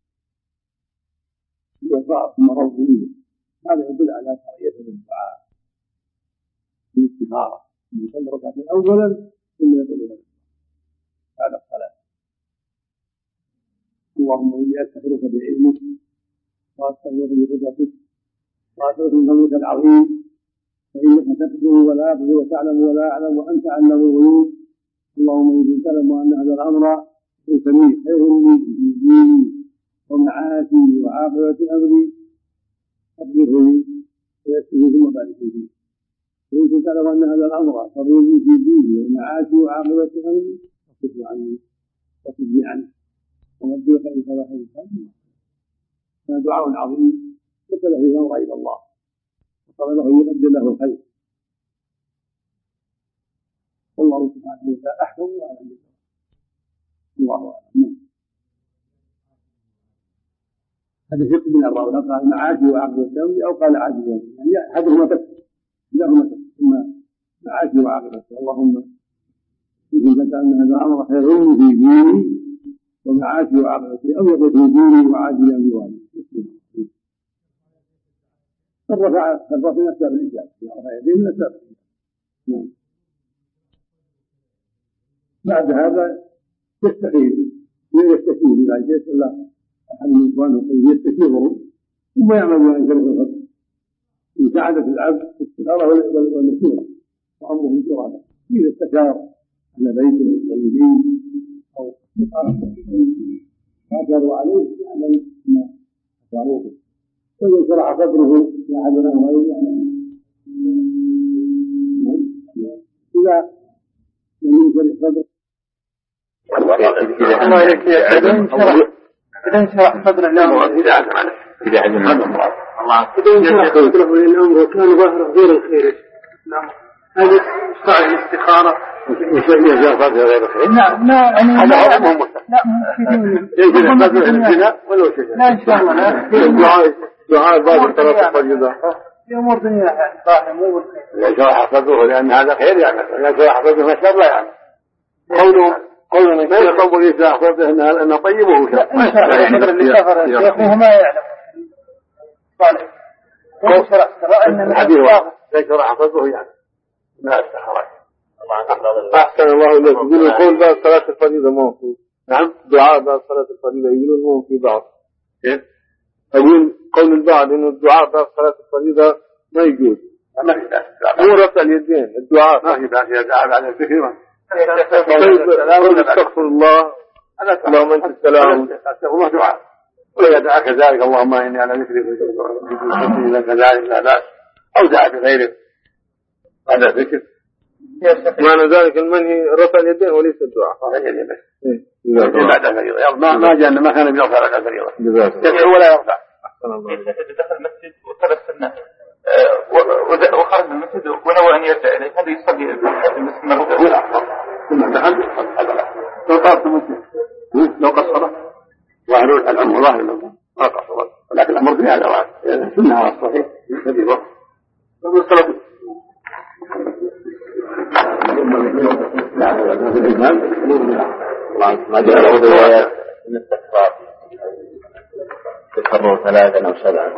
وصار ثم روضي. هذا يدل على شرعية الدعاء بالاستخارة من يصلي ركعتين أولا ثم يدعو إلى الله بعد الصلاة. اللهم إني أستغفرك بعلمك وأستغفرك بقدرتك وأستغفرك من فضلك العظيم، فإنك تقدر ولا أقدر وتعلم ولا أعلم وأنت علم الغيوب. اللهم إن كنت تعلم أن هذا الأمر ليس لي خير لي في ديني ومعاشي وعاقبة أمري فاقدره لي ويسره ثم بارك فيه، وإن كنت تعلم أن هذا الأمر شر لي في ديني ومعاشي وعاقبة أمري فاصرفه عني واصرفني عنه ومديك إن شاء الله خير. هذا دعاء عظيم يسأل فيه غير الله وطلبه يقدر له الخير. والله سبحانه وتعالى أحكم وأعلم. الله أعلم. هذا شق من الراوي قال معاشي وعقل الدولي أو قال عاجل الدولي، يعني أحدهما تكفي كلاهما تكفي ثم معاشي وعقل. اللهم إن كنت أن هذا الأمر خير في ديني ومعاشي وعقلتي أو يقول في ديني وعاجل أموالي. الرفع الرفع من أسباب الإجابة، رفع يديه من أسباب الإجابة. بعد هذا يستخير يستخير إذا جاء الله أحد من إخوانه يستخيره ثم يعمل ما ينكره الخطأ. إن ساعدت العبد الاستخارة والمشورة وأمره شورى إذا استشار على بيت الطيبين أو قدروا عليه يعمل ما اختاروه، وإذا شرع صدره لأحدنا غيره يعمل. إذا لم ينشرح صدره الله إليك يا إذا انشرح صدره له إذا عزم الله إذا انشرح صدره للأمر وكان ظاهره غير الخير، نعم هذا يشرع الاستخارة ينشرح صدره غير الخير. نعم لا هذا هو مهم. لا ينشرح صدره للزنا ولا شيء. لا إن شاء الله دعاء دعاء بعض الصلاة الفريضة في أمور دنيا صاحب مو بالخير. ينشرح صدره لأن هذا خير يعني، ينشرح صدره ما شاء الله يعني. قوله قوله ما يقبل يشرح صدره أنه طيب وهو شر. ما يشرح صدر اللي سافر الشيخ وهو ما يعلم. صالح. يشرح صدره أن الحديث يشرح صدره يعني ما استخرج. أحسن الله إليك. يقول القول بعد صلاة الفريضة موجود. نعم دعاء بعد صلاة الفريضة يقولون مو في بعض. إيه؟ أقول قول البعض إنه الدعاء بعد صلاة الفريضة ما يجوز. ما في بأس. مو رفع اليدين، الدعاء ما في بأس يدعى على الذكر. استغفر الله اللهم أنت السلام الله دعاء ولا يدعى كذلك اللهم إني على ذكرك وشكرك كذلك لا بأس، أو دعا بغيره هذا ذكر. معنى ذلك المنهي رفع اليدين وليس الدعاء. رفع اليدين بس بعد الفريضة ما ما جاء ما كان بيرفع على الفريضة يدعو ولا يرفع. دخل المسجد وصلى السنة وخرج من المسجد ونوى أن يرجع إليه هذا يصلي المسجد مرة ثم دخل لو قصر مسلم لو قصر ظاهر الأمر ظاهر الأمر ما قصر، ولكن الأمر في هذا واحد السنة على الصحيح كبيرة والصلاة ما جاء له روايات من الاستغفار تكرر ثلاثا أو سبعا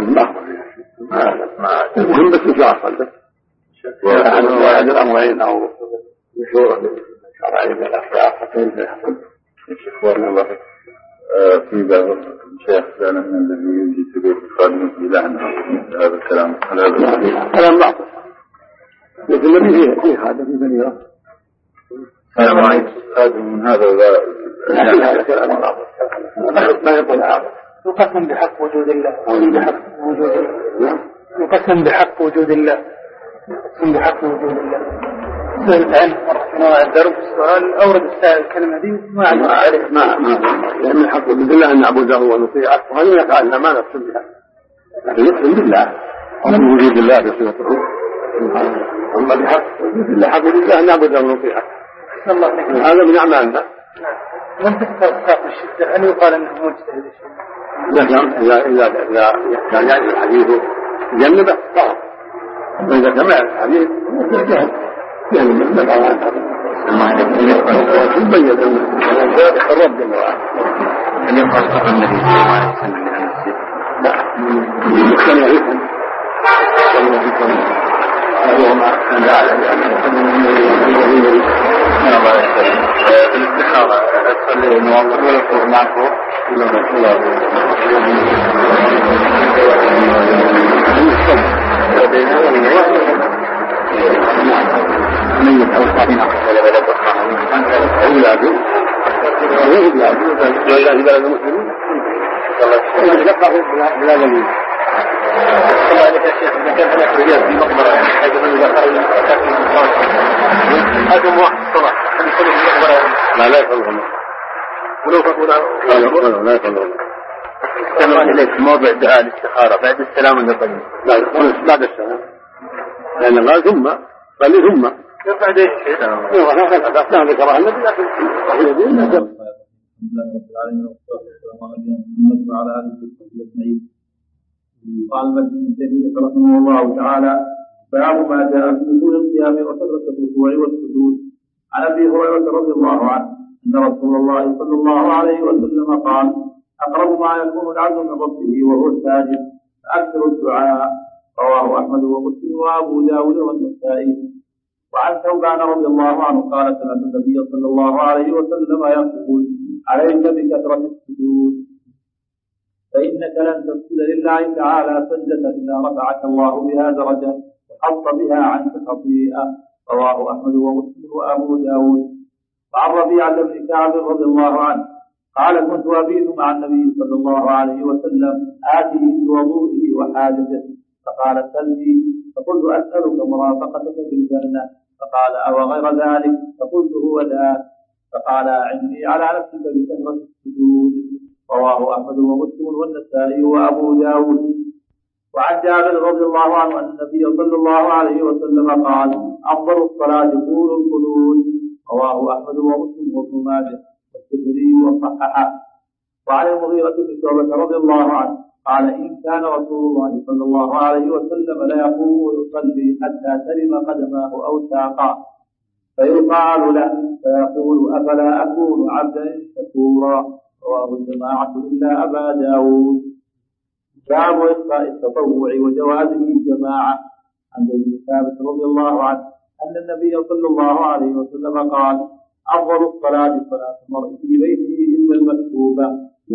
المهم بس يشرح صدق وأحد الأمرين أو مشورة شرعي من الأخلاق حتى يحصل شكورنا الله في بعض الشيخ فعلا من الذي يوجد في بيت الخادم في لعنة هذا الكلام هذا كلام باطل لكن الذي فيه فيه هذا في كثيرة هذا ما يستخدم من هذا هذا كلام باطل ما يقول هذا يقسم بحق وجود الله بحق وجود الله يقسم بحق وجود الله يقسم بحق وجود الله. سألت عنه مرة في نوع الدرب السؤال أورد السائل الكلمة دي ما أعرف ما ما لأن الحق وجود الله أن نعبده ونطيعه وهذا يقع لنا ما نقسم بها لكن يقسم بالله ومن وجود الله بصفته أما بحق وجود الله حق وجود الله أن نعبده ونطيعه هذا من أعمالنا. من تكتب ساق الشدة هل يقال أنه مجتهد الشيء إذا كان إذا إذا إذا كان يعرف الحديث يجنبه صار، وإذا كان ما يعرف الحديث جهل جهل من نفعه عنه. يبين الرب المرأة أن يقال قبل النبي صلى الله عليه وسلم من المسجد. لا كان يعرفهم كان يعرفهم هذا ما كان يعلم في الاستخارة تصلي الموظف ولا يكون معه ولا ولا من الأوصافين ولا بلد أولاده وأولاده وأولاده بلد المسلمين يتلقى في بلاد اليمين. الله عليك يا شيخ، إذا كان هناك رجال في مقبرة حيث من يدخل هذا واحد الصلاة أن يصلي في المقبرة لا لا يصلون ولو فقونا لا يصلون. استمع إليك موضع دعاء الاستخارة بعد السلام النبي. لا يصلون بعد السلام لأن قال ثم قال لي ثم يرفع يديه شيء لا ذكرها النبي لكن وهي دين لا تبقى. وعلى آله وصحبه أجمعين. قال ابن تيمية رحمه الله تعالى: باب ما جاء في نزول القيام وكثرة الركوع والسجود. عن أبي هريرة رضي الله عنه أن رسول الله صلى الله عليه وسلم قال: أقرب ما يكون العبد من ربه وهو ساجد فأكثر الدعاء. رواه أحمد ومسلم وأبو داود والنسائي. وعن ثوبان رضي الله عنه قال: سمعت النبي صلى الله عليه وسلم يقول: عليك بكثرة السجود، فإنك لن تسجد لله تعالى سجدة إلا رفعك الله بها درجة وحط بها عنك خطيئة. رواه أحمد ومسلم وأبو داود. وعن ربيعة بن كعب رضي الله عنه قال: كنت أبيت مع النبي صلى الله عليه وسلم آتيه بوضوئه وحاجته، فقال: سلني، فقلت: أسألك مرافقتك في الجنة، فقال: أو غير ذلك؟ فقلت: هو ذاك. فقال: أعني على نفسك بكثرة السجود. رواه أحمد ومسلم والنسائي وأبو داود. وعن جابر رضي الله عنه أن النبي صلى الله عليه وسلم قال: أفضل الصلاة طول القنوت. رواه أحمد ومسلم وابن ماجه والترمذي وصححه. وعن المغيرة بن شعبة رضي الله عنه قال: إن كان رسول الله صلى الله عليه وسلم لا يقوم ويصلي حتى تلم قدماه أو ساقاه، فيقال له فيقول: أفلا أكون عبدا شكورا. رواه الجماعة إلا أبا داود. باب إخفاء التطوع وجوازه جماعة. عن زيد بن ثابت رضي الله عنه أن النبي صلى الله عليه وسلم قال: أفضل الصلاة صلاة المرء في بيته إلا المكتوبة.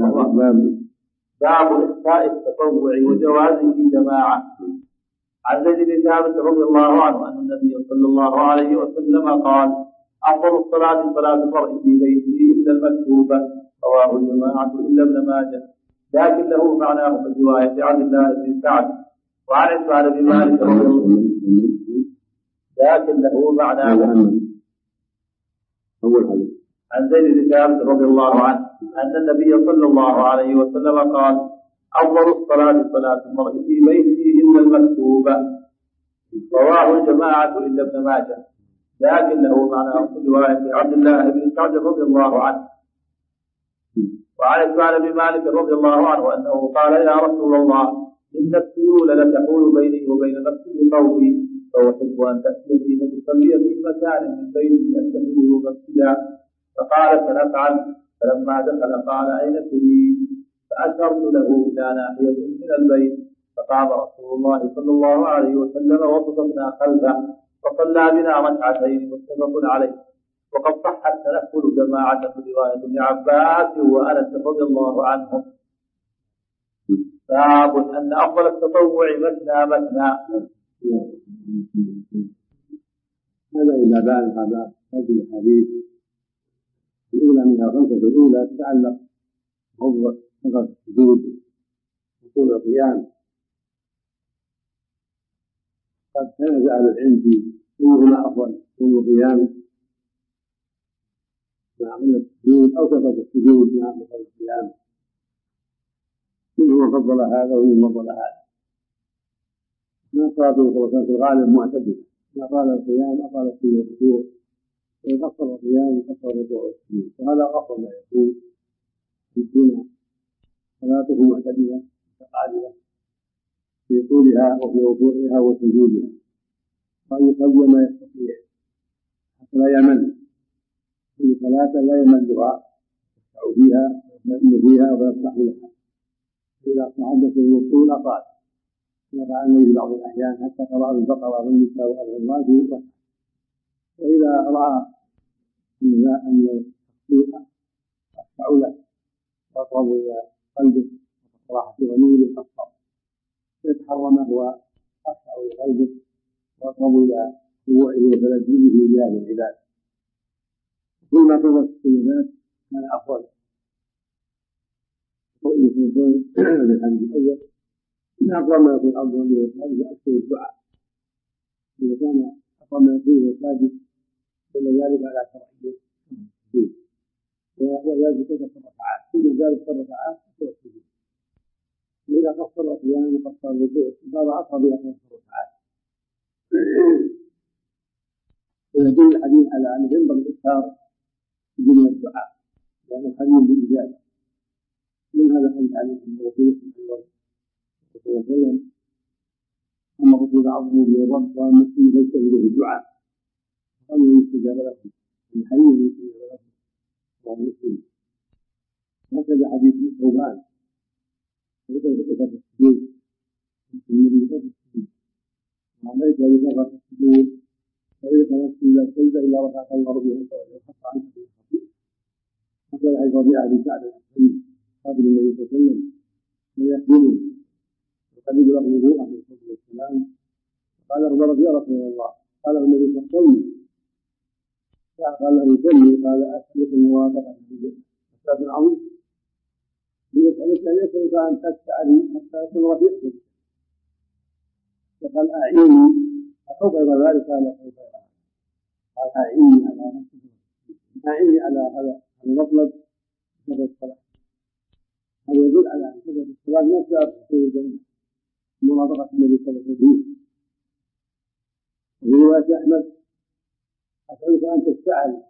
باب إخفاء التطوع وجوازه جماعة. عن زيد بن ثابت رضي الله عنه أن النبي صلى الله عليه وسلم قال: أفضل الصلاة صلاة المرء في بيته إلا المكتوبة. رواه الجماعة إلا ابن ماجه، لكن له معناه في رواية عبد الله بن سعد. وعن عثمان بن مالك رضي الله عنه لكن له معناه عن زيد بن ثابت رضي الله عنه أن النبي صلى الله عليه وسلم قال: أفضل الصلاة صلاة المرء في بيته إلا المكتوبة. رواه الجماعة إلا ابن ماجه، لكن له معناه في رواية عبد الله بن سعد رضي الله عنه. وعن عثمان بن مالك رضي الله عنه أنه قال: يا رسول الله، إن السيول لتحول بيني وبين مسجد قومي، فأحب أن تأتيني فتصلي في مكان من بيتي أتخذه مسجدا. فقال: سنفعل. فلما دخل قال: أين تريد؟ فأشرت له إلى ناحية من البيت، فقام رسول الله صلى الله عليه وسلم وصففنا خلفه فصلى بنا ركعتين متفق عليه. وقد صح التنفل جماعة برواية ابن عباس وأنس رضي الله عنهم. باب أن أفضل التطوع مثنى مثنى. هذا إذا بان هذا هذه الحديث الأولى منها خمسة الأولى تتعلق بفضل كثرة السجود وطول القيام. قد كان أهل العلم في أيهما أفضل، طول القيام مع من السجود أو كثرة السجود مع كثرة القيام. منهم فضل هذا ومنهم فضل هذا. ما صلاته صلى الله عليه وسلم في الغالب معتدلة، ما طال القيام أطال السجود والركوع، وقصر القيام وقصر الركوع والسجود، وهذا أفضل ما يكون يكون صلاته معتدلة متقاربة في طولها وفي ركوعها وسجودها، وأن يصلي ما يستطيع حتى لا يمل، كل صلاة لا يملها يشفع فيها ويطمئن فيها ويفتح لها، إذا تحدث الوصول أطال كما فعل النبي بعض الأحيان حتى قرأ البقرة والنساء وآل عمران في وسط، وإذا رأى أن التصديق أشفع له وأقرب إلى قلبه وراحة ضميره أكثر يتحرى ما هو أشفع إلى قلبه وأقرب إلى خضوعه وتلذذه بهذه العبادة. كل ما قربت السيدات كان أفضل. وإن يكون في الحديث الأول إن أقرب ما يكون الأرض من وسائل أكثر الدعاء، إذا كان أقرب ما يكون وساجد دل ذلك على شرعية السجود، وذلك كثرة الركعات، ثم ذلك الركعات كثرة السجود، وإذا قصر القيام وقصر الركوع صار أقرب إلى كثرة الركعات. ويدل الحديث على أن ينبغي الإكثار من الدعاء لأنه حري بالإجابة. من هذا الحديث عليه الرسول صلى الله عليه وسلم أما الرسول عظمه بالرب وأن المسلم يجتهد في الدعاء وأنه يستجاب لكم من حري يستجاب لكم وهو مسلم. هكذا حديث ثوبان ليس بكثرة السجود، النبي بكثرة السجود وليس بكثرة السجود، فإذا كانت إلا سجدة إلا رفعك الله بها وحط عنك في الخطيئة. هكذا حديث ربيعة بن سعد الأسلمي قابل النبي صلى الله عليه وسلم من يخدمه وقبل له وضوءه عليه الصلاة والسلام، قال له يا رسول الله، قال النبي صلى الله عليه وسلم قال له يصلي، قال أسألك الموافقة في الجنة. أسأل عظيم يسألك أن يسألك أن تسألي حتى يكون رفيقك، فقال أعيني أحب إلى ذلك قال كيف قال أعيني على نفسك، أعيني على هذا المطلب كثرة الصلاة. هذا يدل على أن كثرة الصلاة نفسها تدخل الجنة موافقة النبي صلى الله عليه وسلم. وفي رواية أحمد أسألك أن تستعل،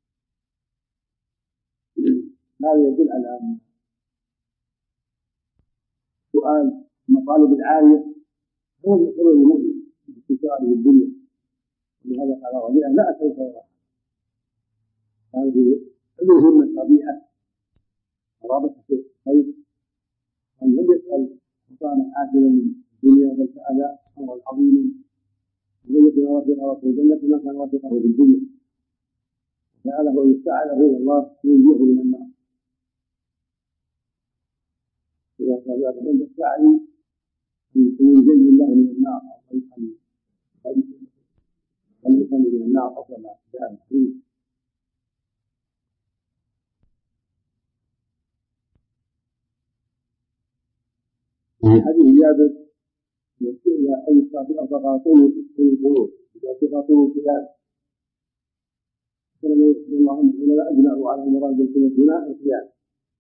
هذا يدل على أن سؤال مطالب العالية هو من سبب المؤمن في سؤاله الدنيا، ولهذا قال ربيعة لا أسألك غيرها. هذه علوه من الطبيعة قرابة الخير، أن لم يسأل مطانا عاجلا من الدنيا بل سأل أمرا عظيما ولم يكن رافقه في الجنة كما كان رافقه في الدنيا، سأله أن يستعاذ إلى الله ينجيه من النار. إذا كان يعلم السعي أن ينجي الله من النار أو أن يخلص من النار أو كما جاء الحديث. في حديث جابر يقول إلى أي صلاة أفقاطون في القلوب إذا تقاطون القيام، فلما يقول الله أن العلماء أجمعوا على المراد بالقلوب هنا القيام،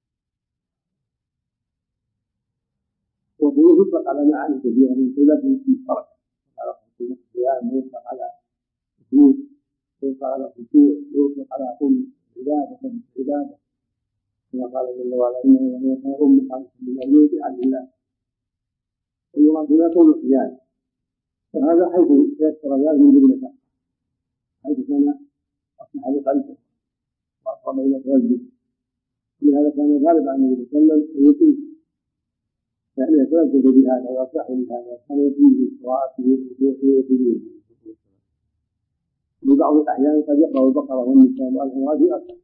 وقلوب يطلق على معاني كثيرة من خلاف المشترك، على القيام ويطلق على السجود ويطلق على الخشوع ويطلق على كل عبادة من عبادة، كما قال جل وعلا إنه وهي كان أم خالصة من أجل عن الله، والمراد هنا كون القيام. وهذا حيث يسر ذلك من ذمته، حيث كان أصلح لقلبه وأقرب إلى تهذب، ولهذا كان الغالب عن النبي صلى الله عليه وسلم أن يطيل، يعني يتلذذ بهذا ويرتاح لهذا، كان يطيل في قراءته وخشوعه وسجوده. وبعض الأحيان قد يقرأ البقرة والنساء وآل عمران في أكثر،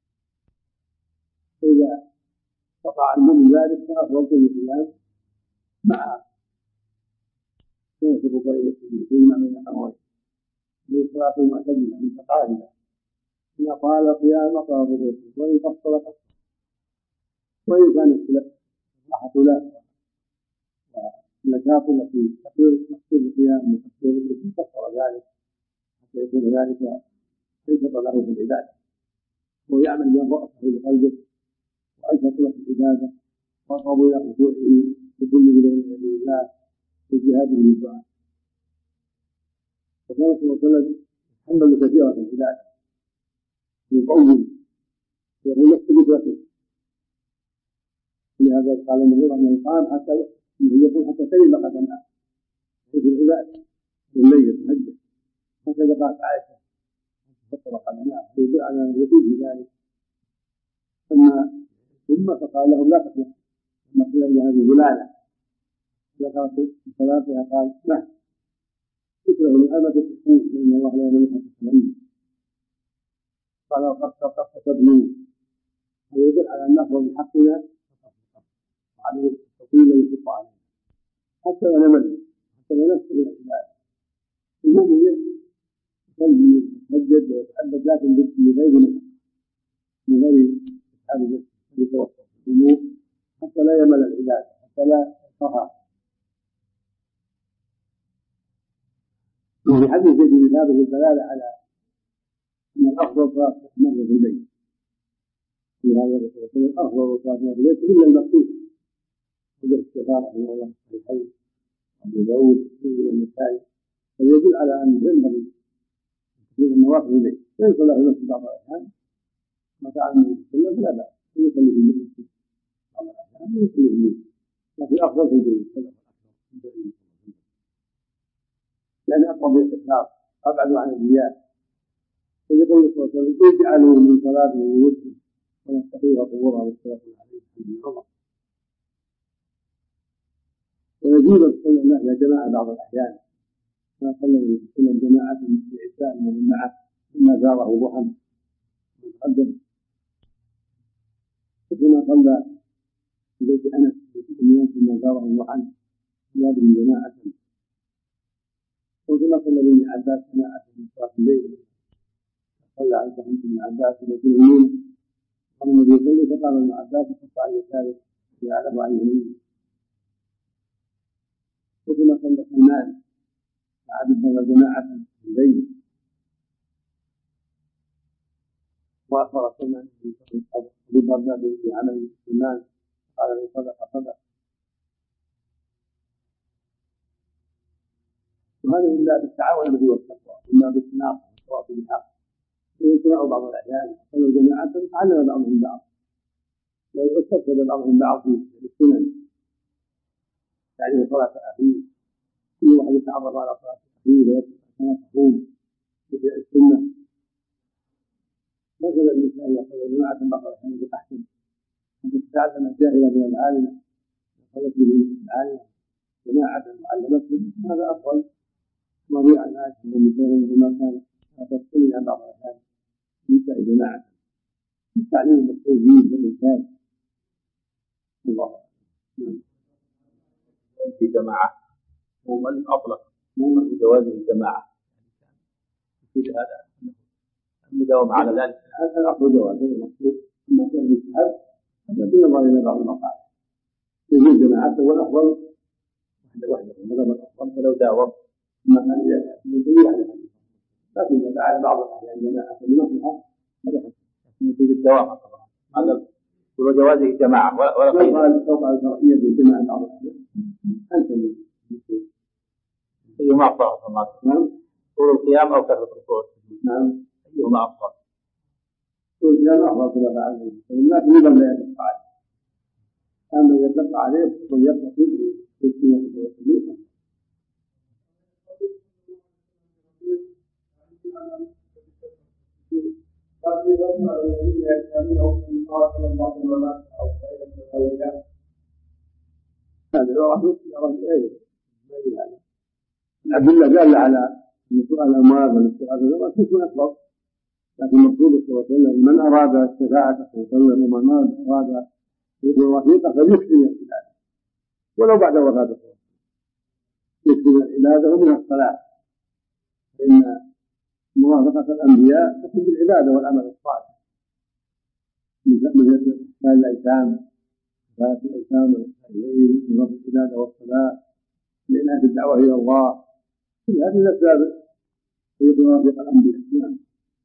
فإذا استطاع المؤمن ذلك فأفضل طول القيام مع سنة الركوع والسجود فيما بين الأمرين، والصلاة معتدلة متقاربة، إن طال القيام طال الركوع وإن قصر قصر، وإن كانت الراحة له والنشاط التي تقصير القيام وتقصير الركوع قصر ذلك حتى يكون ذلك أنشط له في العبادة، ويعمل من رأسه لقلبه وأنشط له في العبادة وأقرب إلى خشوعه بكله بين يدي الله وجهاده بالدعاء. وكان صلى الله عليه وسلم يتحمل كثيرا في العبادة يطول، يقول نفسه بذاته، ولهذا ولهذا قال المغيرة أنه قام حتى يقول حتى سلم قدماه في العبادة والليل يتهجد، هكذا قالت عائشة فطر قدماه يدل على الوجود في ذلك. أما ثم فقال لهم لا تخلق لما قيل بهذه غلالة ذكرت في صلاتها قال لا تكره لأمة تكون فإن الله لا يملك تسمعين قال قد تبنوا. هذا يدل على أن نأخذ بحقنا وعلى التطويل الذي يشق عليه حتى لا نمل حتى لا نفسد العباد. المؤمن يصلي ويتهجد ويتعبد لكن بغير نفس من غير إسحاب الجسد يتوسط الأمور حتى لا يمل العباد حتى لا يطهر. وفي حديث زيد بن ثابت الدلالة على أن الأفضل صلاة مرة في البيت في هذا الرسول صلى الله عليه وسلم أفضل صلاة مرة في البيت إلا المكتوبة وجه الشيخان رحمه الله في الصحيحين أبو داود والنسائي فيدل على أن ينبغي تكون النوافل في البيت وإن صلى في المسجد بعض الأحيان ما فعل النبي صلى الله عليه وسلم لا بأس أن يصلي في المسجد بعض الأحيان ويصلي في البيت لكن الأفضل في البيت لأن أقرب الإخلاص أبعد عن الرياء. ويقول صلى الله عليه وسلم اجعلوا من صلاته ووجهه ونستحيها قبورها والسلام عليه من الله. ويجوز أن تصلي الناس يا جماعة بعض الأحيان ما صلى النبي صلى الله عليه وسلم جماعة في عشاء ومن معه ثم زاره ضحى وتقدم وكما صلى في بيت أنس في أميان ثم زاره ضحى لا بن جماعة وكما صلى ابن عباس جماعة من صلاة الليل صلى عندهم ابن عباس لكن يمين قال النبي يصلي فقال ابن عباس خط عن يساره يعلم عن يمينه. وكما صلى سلمان عبد الله جماعة في الليل وأخبر سلمان أبو الدرداء بعمل سلمان قال لي صدق صدق. وهذا إلا بالتعاون الذي هو التقوى إلا بالتناقض والتواصي بالحق ويجتمع بعض الأحيان صلوا جماعة تعلم بعضهم بعض واستفسد بعضهم بعض في السنن يعني صلاة أخيه كل واحد يتعرف على صلاة أخيه ويتعرف تقوم بشيء السنة. مثلا النساء يصلوا جماعة بعض الأحيان يقول أحسن أن تتعلم الجاهلة من العالمة صلت به العالمة جماعة وعلمتهم هذا أفضل مريع عن عائشة ومثالا ما كان تصلي عن بعض الأحيان نساء جماعة التعليم والتوجيه والإنسان الله في جماعة ومن أطلق من جوازه جماعة في هذا المداومة على ذلك هذا الأصل جواز هذا المقصود أما كان الاجتهاد هذا بالنظر إلى بعض المقاعد يجوز جماعته والأفضل وحده هذا الأفضل ولو داوم ما كان يقول على هذا لكن إذا فعل بعض الأحيان جماعة لمصلحة هذا يفيد الدوام طبعا هذا وجوازه جماعة ولا قيد. لو قال الشرعية بالجماعة بعض الأحيان أنت أيهما أفضل الله نعم طول القيام أو كثرة الركوع نعم أيهما أفضل طول القيام أفضل كما فعل الناس يبغى لا يتبقى عليه أما يتبقى عليه ويتصل بالسنة والسنة هذا هو رحمة الله الأدلة دالة على أن سؤال الأموال والاستغاثة تكون أكبر لكن المقصود صلى الله عليه وسلم من أراد الشفاعة صلى الله عليه وسلم ومن أراد يكون وثيقة فليكفي العبادة ولو بعد وفاته يكفي العبادة ومنها الصلاة فإن موافقة الأنبياء تكون بالعبادة والعمل الصالح مثل إحسان الأيتام صلاة الأيتام والإحسان إليهم ورفع العبادة والصلاة لإنها الدعوة إلى الله كل هذه الأسباب هي توافق الأنبياء. نعم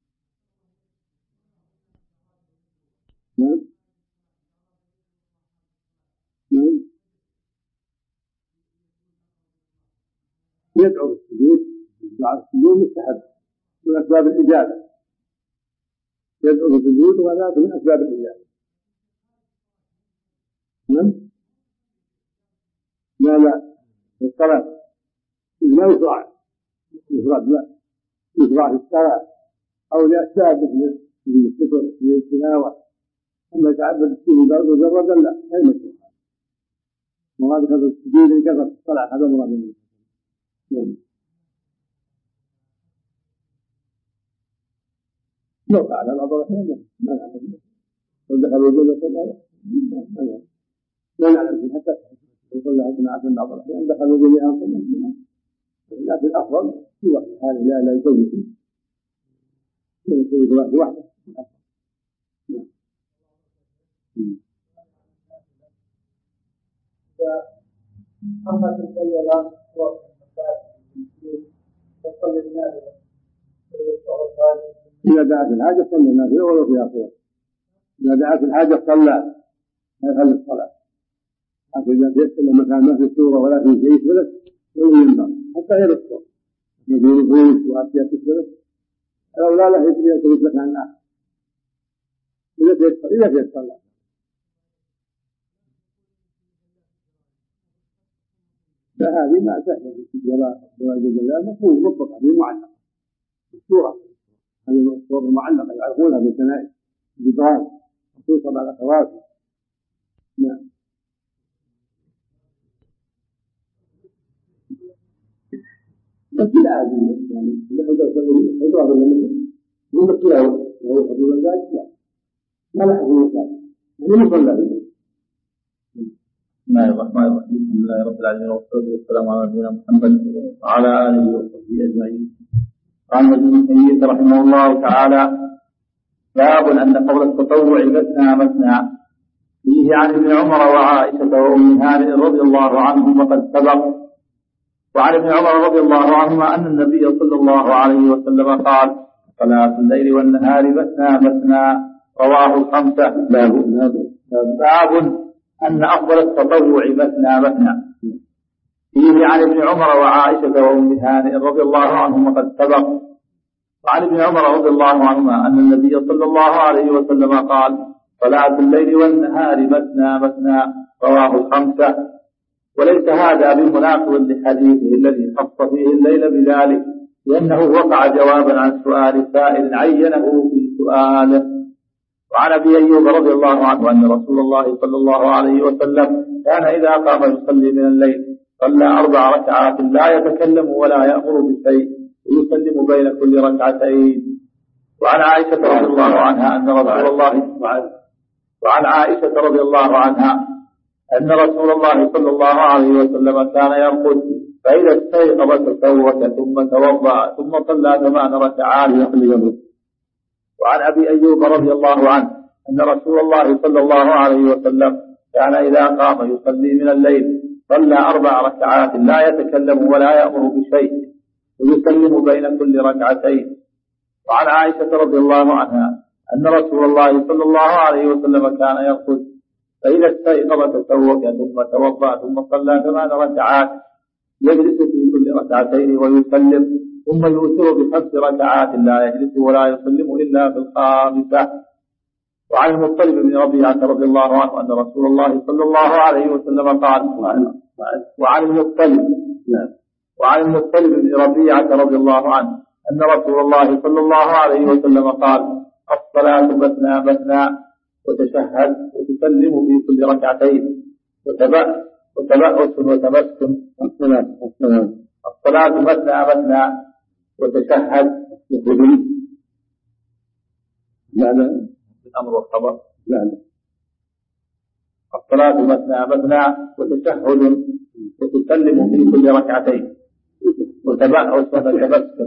نعم نعم يدعو بالسجود دعاء السجود مستحب من أسباب الإجابة يدعو بالسجود وهذا من أسباب الإجابة. لا لا الصلاة لا يشرع يفرد، لا يشرع في الصلاة أو لأسباب مثل الفطر مثل التلاوة، أما يتعبد فيه برد مجردا لا لا يمكن. مراد هذا السجود لكثرة الصلاة، هذا مراد منه. لو فعل بعض الأحيان ما نعلم، لو دخل وجود صلاة لا نعلم حتى وصلى عندنا عشان بعض الأحيان دخل وجود أنصار، لكن الأفضل في وقت هذا لا لا يسوي فيه يسوي واحد واحدة. أما تسأل الآن وصل النافلة إذا دعت الحاجة صلى النافلة ولو فيها صور. إذا دعت الحاجة صلى لا يخلي الصلاة، حتى إذا تيسر مكان ما في صورة ولا في شيء ثلث يوم ينبغي حتى غير الصور يقول الفلوس وأشياء ثلث أو لا لا يجري ثلث مكان آخر إذا تيسر إذا تيسر لا. فهذه ما سهلة في الجلال جواز الجلال مفهوم مطلق هذه معلقة الصورة، هذه الصور المعلقة يعرفونها بالكنائس الجدران خصوصا على الخواتم. نعم. بس لا عادي يعني لا يدرس يدرس ولا من من الكلام لو قبل ذلك لا ما له حكم ثاني يعني مصلى بالليل. بسم الله الرحمن الرحيم، الحمد لله رب العالمين والصلاة والسلام على نبينا محمد وعلى آله وصحبه أجمعين. قال ابن تيمية رحمه الله تعالى: باب أن قول التطوع مثنى مثنى، فيه عن ابن عمر وعائشة وأم هانئ رضي الله عنهم وقد سبق. وعن ابن عمر رضي الله عنهما أن النبي صلى الله عليه وسلم قال: صلاة الليل والنهار مثنى مثنى، رواه الخمسة. باب أن أفضل التطوع مثنى مثنى، فيه عن ابن عمر وعائشة وأم هانئ رضي الله عنهم وقد سبق. وعن ابن عمر رضي الله عنهما أن النبي صلى الله عليه وسلم قال: صلاة الليل والنهار مثنى مثنى، رواه الخمسة. وليس هذا بمناقض لحديثه الذي خص فيه الليل بذلك، لأنه وقع جوابا عن سؤال سائل عينه في سؤاله. وعن أبي أيوب رضي الله عنه أن رسول الله صلى الله عليه وسلم كان إذا قام يصلي من الليل صلى أربع ركعات لا يتكلم ولا يأمر بشيء ويسلم بين كل ركعتين. وعن عائشة رضي الله عنها أن رسول الله وعن عائشة رضي الله عنها أن رسول الله صلى الله عليه وسلم كان يرقد فإذا استيقظ تسوك ثم توضأ ثم صلى ثمان ركعات. وعن أبي أيوب رضي الله عنه أن رسول الله صلى الله عليه وسلم كان إذا قام يصلي من الليل صلى أربع ركعات لا يتكلم ولا يأمر بشيء ويسلم بين كل ركعتين. وعن عائشة رضي الله عنها أن رسول الله صلى الله عليه وسلم كان يرقد فإذا استيقظ تسوك ثم توضأ ثم صلى ثمان ركعات يجلس في كل ركعتين ويسلم ثم يوتر بخمس ركعات لا يجلس ولا يسلم إلا في الخامسة. وعن المطلب بن ربيعة رضي الله عنه أن رسول الله صلى الله عليه وسلم قال: وعن المطلب وعن المطلب بن ربيعة رضي الله عنه أن رسول الله صلى الله عليه وسلم قال: الصلاة مثنى مثنى، وتشهد وتسلم في كل ركعتين، وتبأس وتمسكن. الصلاة مثنى مثنى وتشهد وتسلم. لا لا الأمر والخبر. لا لا الصلاة مثنى مثنى وتشهد وتسلم في كل ركعتين، وتبأس وتمسكن،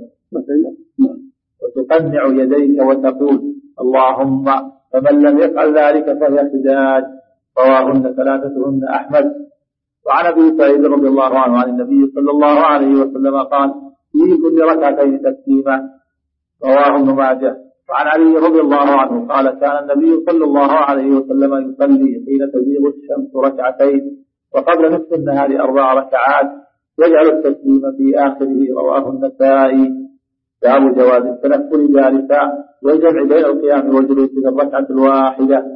وتقنع يديك وتقول: اللهم، فمن لم يفعل ذلك فهي حجاج. رواهن ثلاثتهن أحمد. وعن أبي سعيد رضي الله عنه عن النبي صلى الله عليه وسلم قال: في كل ركعتين تسليما. رواه ابن ماجه. وعن علي رضي الله عنه قال: كان النبي صلى الله عليه وسلم يصلي حين تزيغ الشمس ركعتين، وقبل نصف النهار أربع ركعات، يجعل التسليم في آخره. رواه النسائي. باب جواز التنفل جالسا والجمع بين القيام والجلوس في الركعة الواحدة.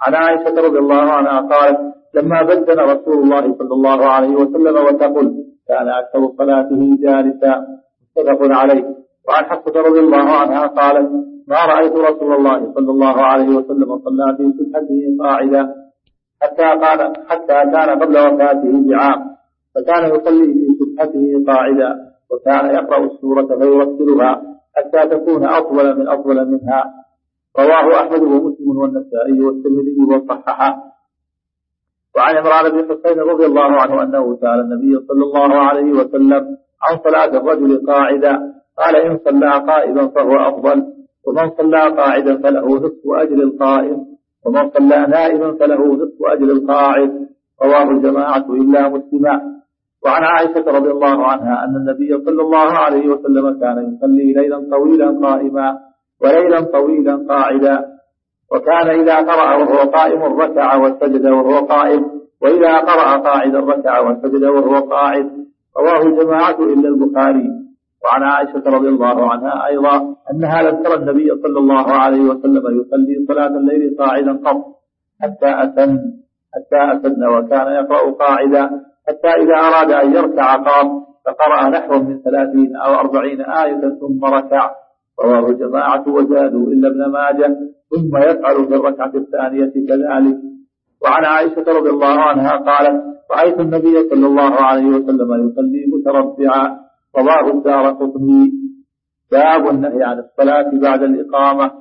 عن عائشة رضي الله عنها قالت: لما بدل رسول الله صلى الله عليه وسلم وتقل كان أكثر صلاته جالسا، متفق عليه. وعن حفصة رضي الله عنها قالت: ما رأيت رسول الله صلى الله عليه وسلم صلى في سبحته قاعدا حتى كان حتى كان قبل وفاته بعام، فكان يصلي في سبحته قاعدا، وكان يقرأ السورة فيرتلها حتى تكون أطول من أطول منها. رواه أحمد ومسلم والنسائي والترمذي وصححه. وعن عمران بن حسين رضي الله عنه أنه سأل النبي صلى الله عليه وسلم عن صلاة الرجل قاعدا، قال: إن صلى قائما فهو أفضل، ومن صلى قاعدا فله نصف أجر القائم، ومن صلى نائما فله نصف أجر القاعد. رواه الجماعة إلا مسلما. وعن عائشة رضي الله عنها أن النبي صلى الله عليه وسلم كان يصلي ليلا طويلا قائما وليلا طويلا قاعدا، وكان إذا قرأ وهو قائم ركع وسجد وهو قائم، وإذا قرأ قاعدا ركع وسجد وهو قاعد. رواه الجماعة إلا البخاري. وعن عائشة رضي الله عنها أيضا أنها لم ترى النبي صلى الله عليه وسلم يصلي صلاة الليل قاعدا قط حتى أسن حتى أسن وكان يقرأ قاعدا، حتى إذا أراد أن يركع قام فقرأ نحو من ثلاثين أو أربعين آية ثم ركع. رواه الجماعة وزادوا إلا ابن ماجه، ثم يفعل في الركعة الثانية كذلك. وعن عائشة رضي الله عنها قالت: رأيت النبي صلى الله عليه وسلم يصلي متربعا. رواه الدارقطني. باب النهي عن الصلاة بعد الإقامة.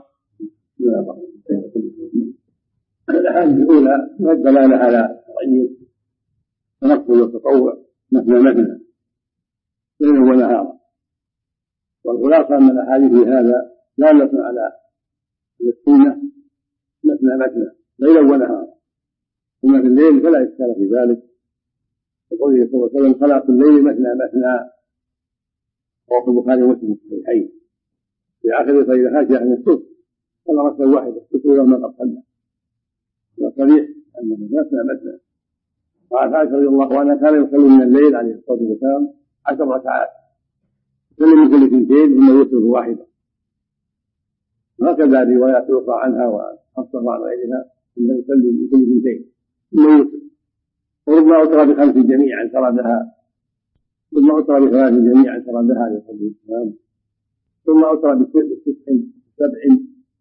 الأحاديث الأولى والدلالة على تغيير تنقل والتطوع مثنى مثنى ليلا ونهارا، والخلاصة أن الأحاديث هذا دالة على السنة مثنى مثنى ليلا ونهارا، ثم في الليل فلا إشكال في ذلك، يقول صلى الله عليه وسلم: صلاة الليل مثنى مثنى. رواه البخاري ومسلم في الصحيحين. في آخر فإذا خشي أن الصبح صلى ركعة واحدة تطول ما قد صلى. صريح أنه مثنى مثنى. وعن عائشة رضي الله عنها كان يصلي من الليل عليه الصلاة والسلام عشر ركعات، يصلي من كل اثنتين ثم يوتر واحدة. وهكذا روايات أخرى عنها وعن حفصة وعن غيرها أنه يصلي من كل اثنتين ثم يوتر، وربما أوتر بخمس جميعا سردها، ثم أوتر بثلاث جميعا سردها عليه الصلاة والسلام، ثم أوتر بتسع سبع،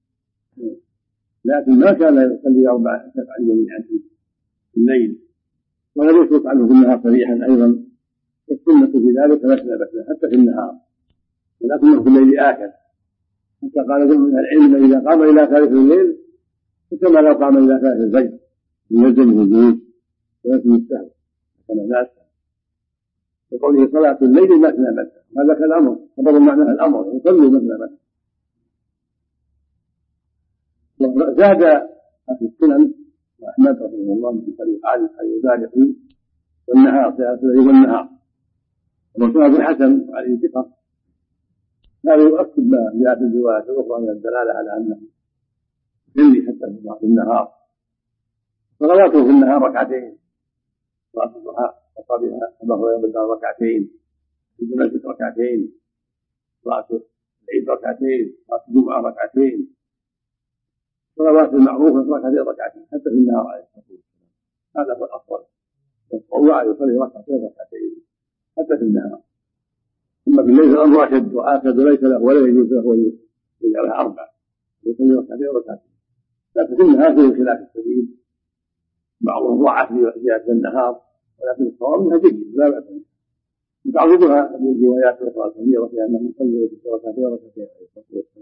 لكن ما كان يصلي أربع سبع جميعا في الليل، ولم يثبت عنه في النهار صريحا أيضا. السنة في ذلك مثنى مثنى حتى في النهار، ولكنه في الليل آكل، حتى قال جمع من العلم: إذا قام إلى ثالث الليل فكما لو قام إلى ثالث الفجر يلزمه الجلوس ويتم السهو كما الناس. يقول صلاة الليل مثنى مثنى، هذا كالأمر خبر معناه الأمر، يصلي مثنى مثنى. زاد أهل السنن وأحمد رحمه الله من طريق علي البارقي والنهار صلاة الليل والنهار، ومسند الحسن وعلي ثقة. هذا يؤكد ما جاء في الروايات الأخرى من الدلالة على أنه يصلي حتى في النهار. صلواته في النهار ركعتين، صلاة الضحى وصليها أبا هريرة بالنهار ركعتين، في المسجد ركعتين، صلاة العيد ركعتين، صلاة الجمعة ركعتين، صلوات المعروفة ركعتين ركعتين حتى في النهار عليه الصلاة والسلام. هذا هو الأفضل، يتطوع يصلي ركعتين ركعتين حتى في النهار. ثم في الليل الأمر أشد وآكد ليس له ولا يجوز له يجعلها أربع، يصلي ركعتين ركعتين. لكن في النهار فيه خلاف السبيل، بعضهم ضعف في النهار، ولكن الصواب انها جيد لا باس بها. متعرضها الروايات الاخرى كثيره في انه يصلي ركعتين ركعتين عليه الصلاه والسلام.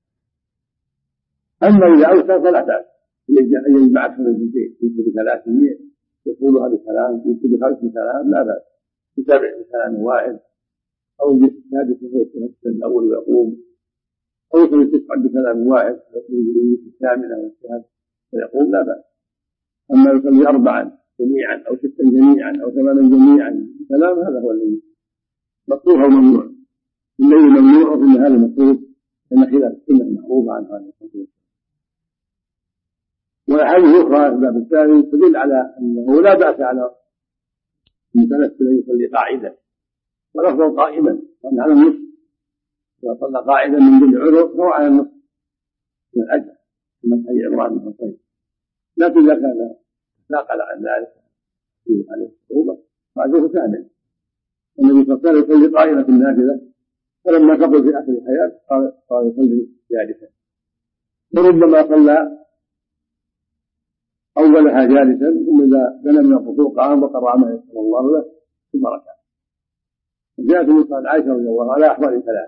اما اذا اوسع فلا باس، يجمع اكثر من اثنتين، يمكن بثلاثمائة يقولها بسلام، يمكن بخمس بسلام لا باس، بسبع بسلام واحد، او بالسادس ويتنفس الاول ويقوم، او يصلي تسعا بسلام واحد ويجلس الثامنه والسادس ويقوم لا باس. اما يصلي اربعا جميعا او ستا جميعا او ثمانا جميعا سلام، هذا هو الذي مكروه او ممنوع. الليل ممنوع وفي النهار مكروه، لان خلاف السنه المعروفه عن هذا الحديث. والاحاديث الاخرى في الباب الثاني تدل على انه لا باس على المتنفل ان يصلي قاعدا، والافضل قائما، وان على النصف اذا صلى قاعدا من دون عذر فهو على النصف من الاجر من حي عمران بن حصين. لكن إذا كان ناقل عن ذلك فيه عليه الصعوبة فأجره كامل. النبي صلى الله عليه وسلم يصلي قائما في النافلة، فلما كبر في آخر الحياة قال يصلي جالسا، وربما صلى أولها جالسا ثم إذا دنا من الخشوع قام وقرأ ما يسر الله له ثم ركع. وجاءت من عائشة رضي الله عنها على أحوال ثلاث: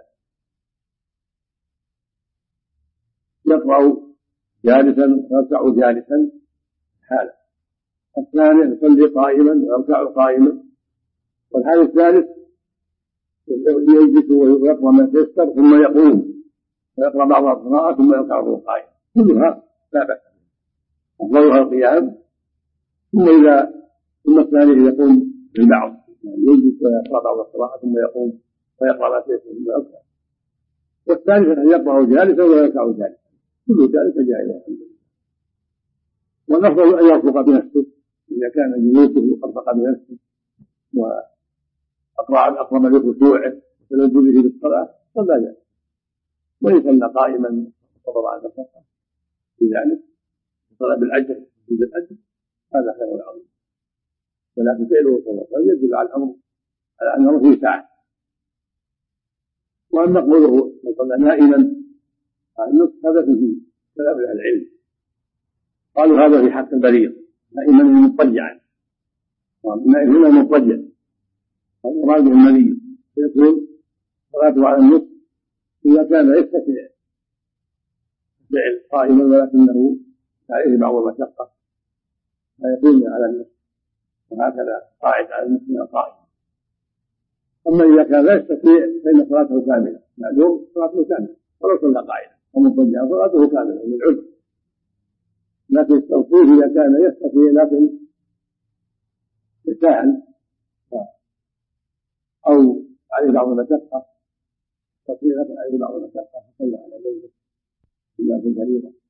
يقرأ جالسا ويركع جالسا حالا، الثاني يصلي قائما ويركع قائما، والحال الثالث يجلس ويقرأ ما تيسر ثم يقوم ويقرأ بعض القراءة ثم يركع قائما. كلها لا بأس، أفضلها القيام، ثم إذا ثم الثاني يقوم بالبعض، يعني يجلس ويقرأ بعض القراءة ثم يقوم ويقرأ ما تيسر ثم يركع، والثالث أن يقرأ جالسا ويركع جالسا، كل ذلك جائز الحمد لله. والأفضل أن يرفق بنفسه إذا كان جلوسه أرفق بنفسه وأقرأ أقرب بخشوعه وتلذذه بالصلاة فلا جائز، وإن صلى قائما وصبر على المشقة في ذلك وطلب الأجر في الأجر هذا خير عظيم. ولكن فعله صلى الله عليه وسلم يدل على الأمر على أنه فيه سعة. وأما قوله من صلى نائما النصف هذا فيه كلام أهل العلم، قالوا هذا في حق البليغ نائما مضطجعا، والنائم هنا مضطجع والمراد به المني، فيكون صلاته على النصف إذا كان يستطيع فعل قائما ولكنه عليه بعض المشقة فيكون على النصف، وهكذا قاعد على النصف من القائم. أما إذا كان لا يستطيع فإن صلاته كاملة، معلوم صلاته كاملة ولو صلى قاعدا ومضطجعا صلاته كاملة من العذر، لكن التوقيف إذا كان يستطيع لكن يساهل أو عليه بعض المشقة، يستطيع لكن عليه بعض المشقة فصلى على جوزه إلا في الفريضة.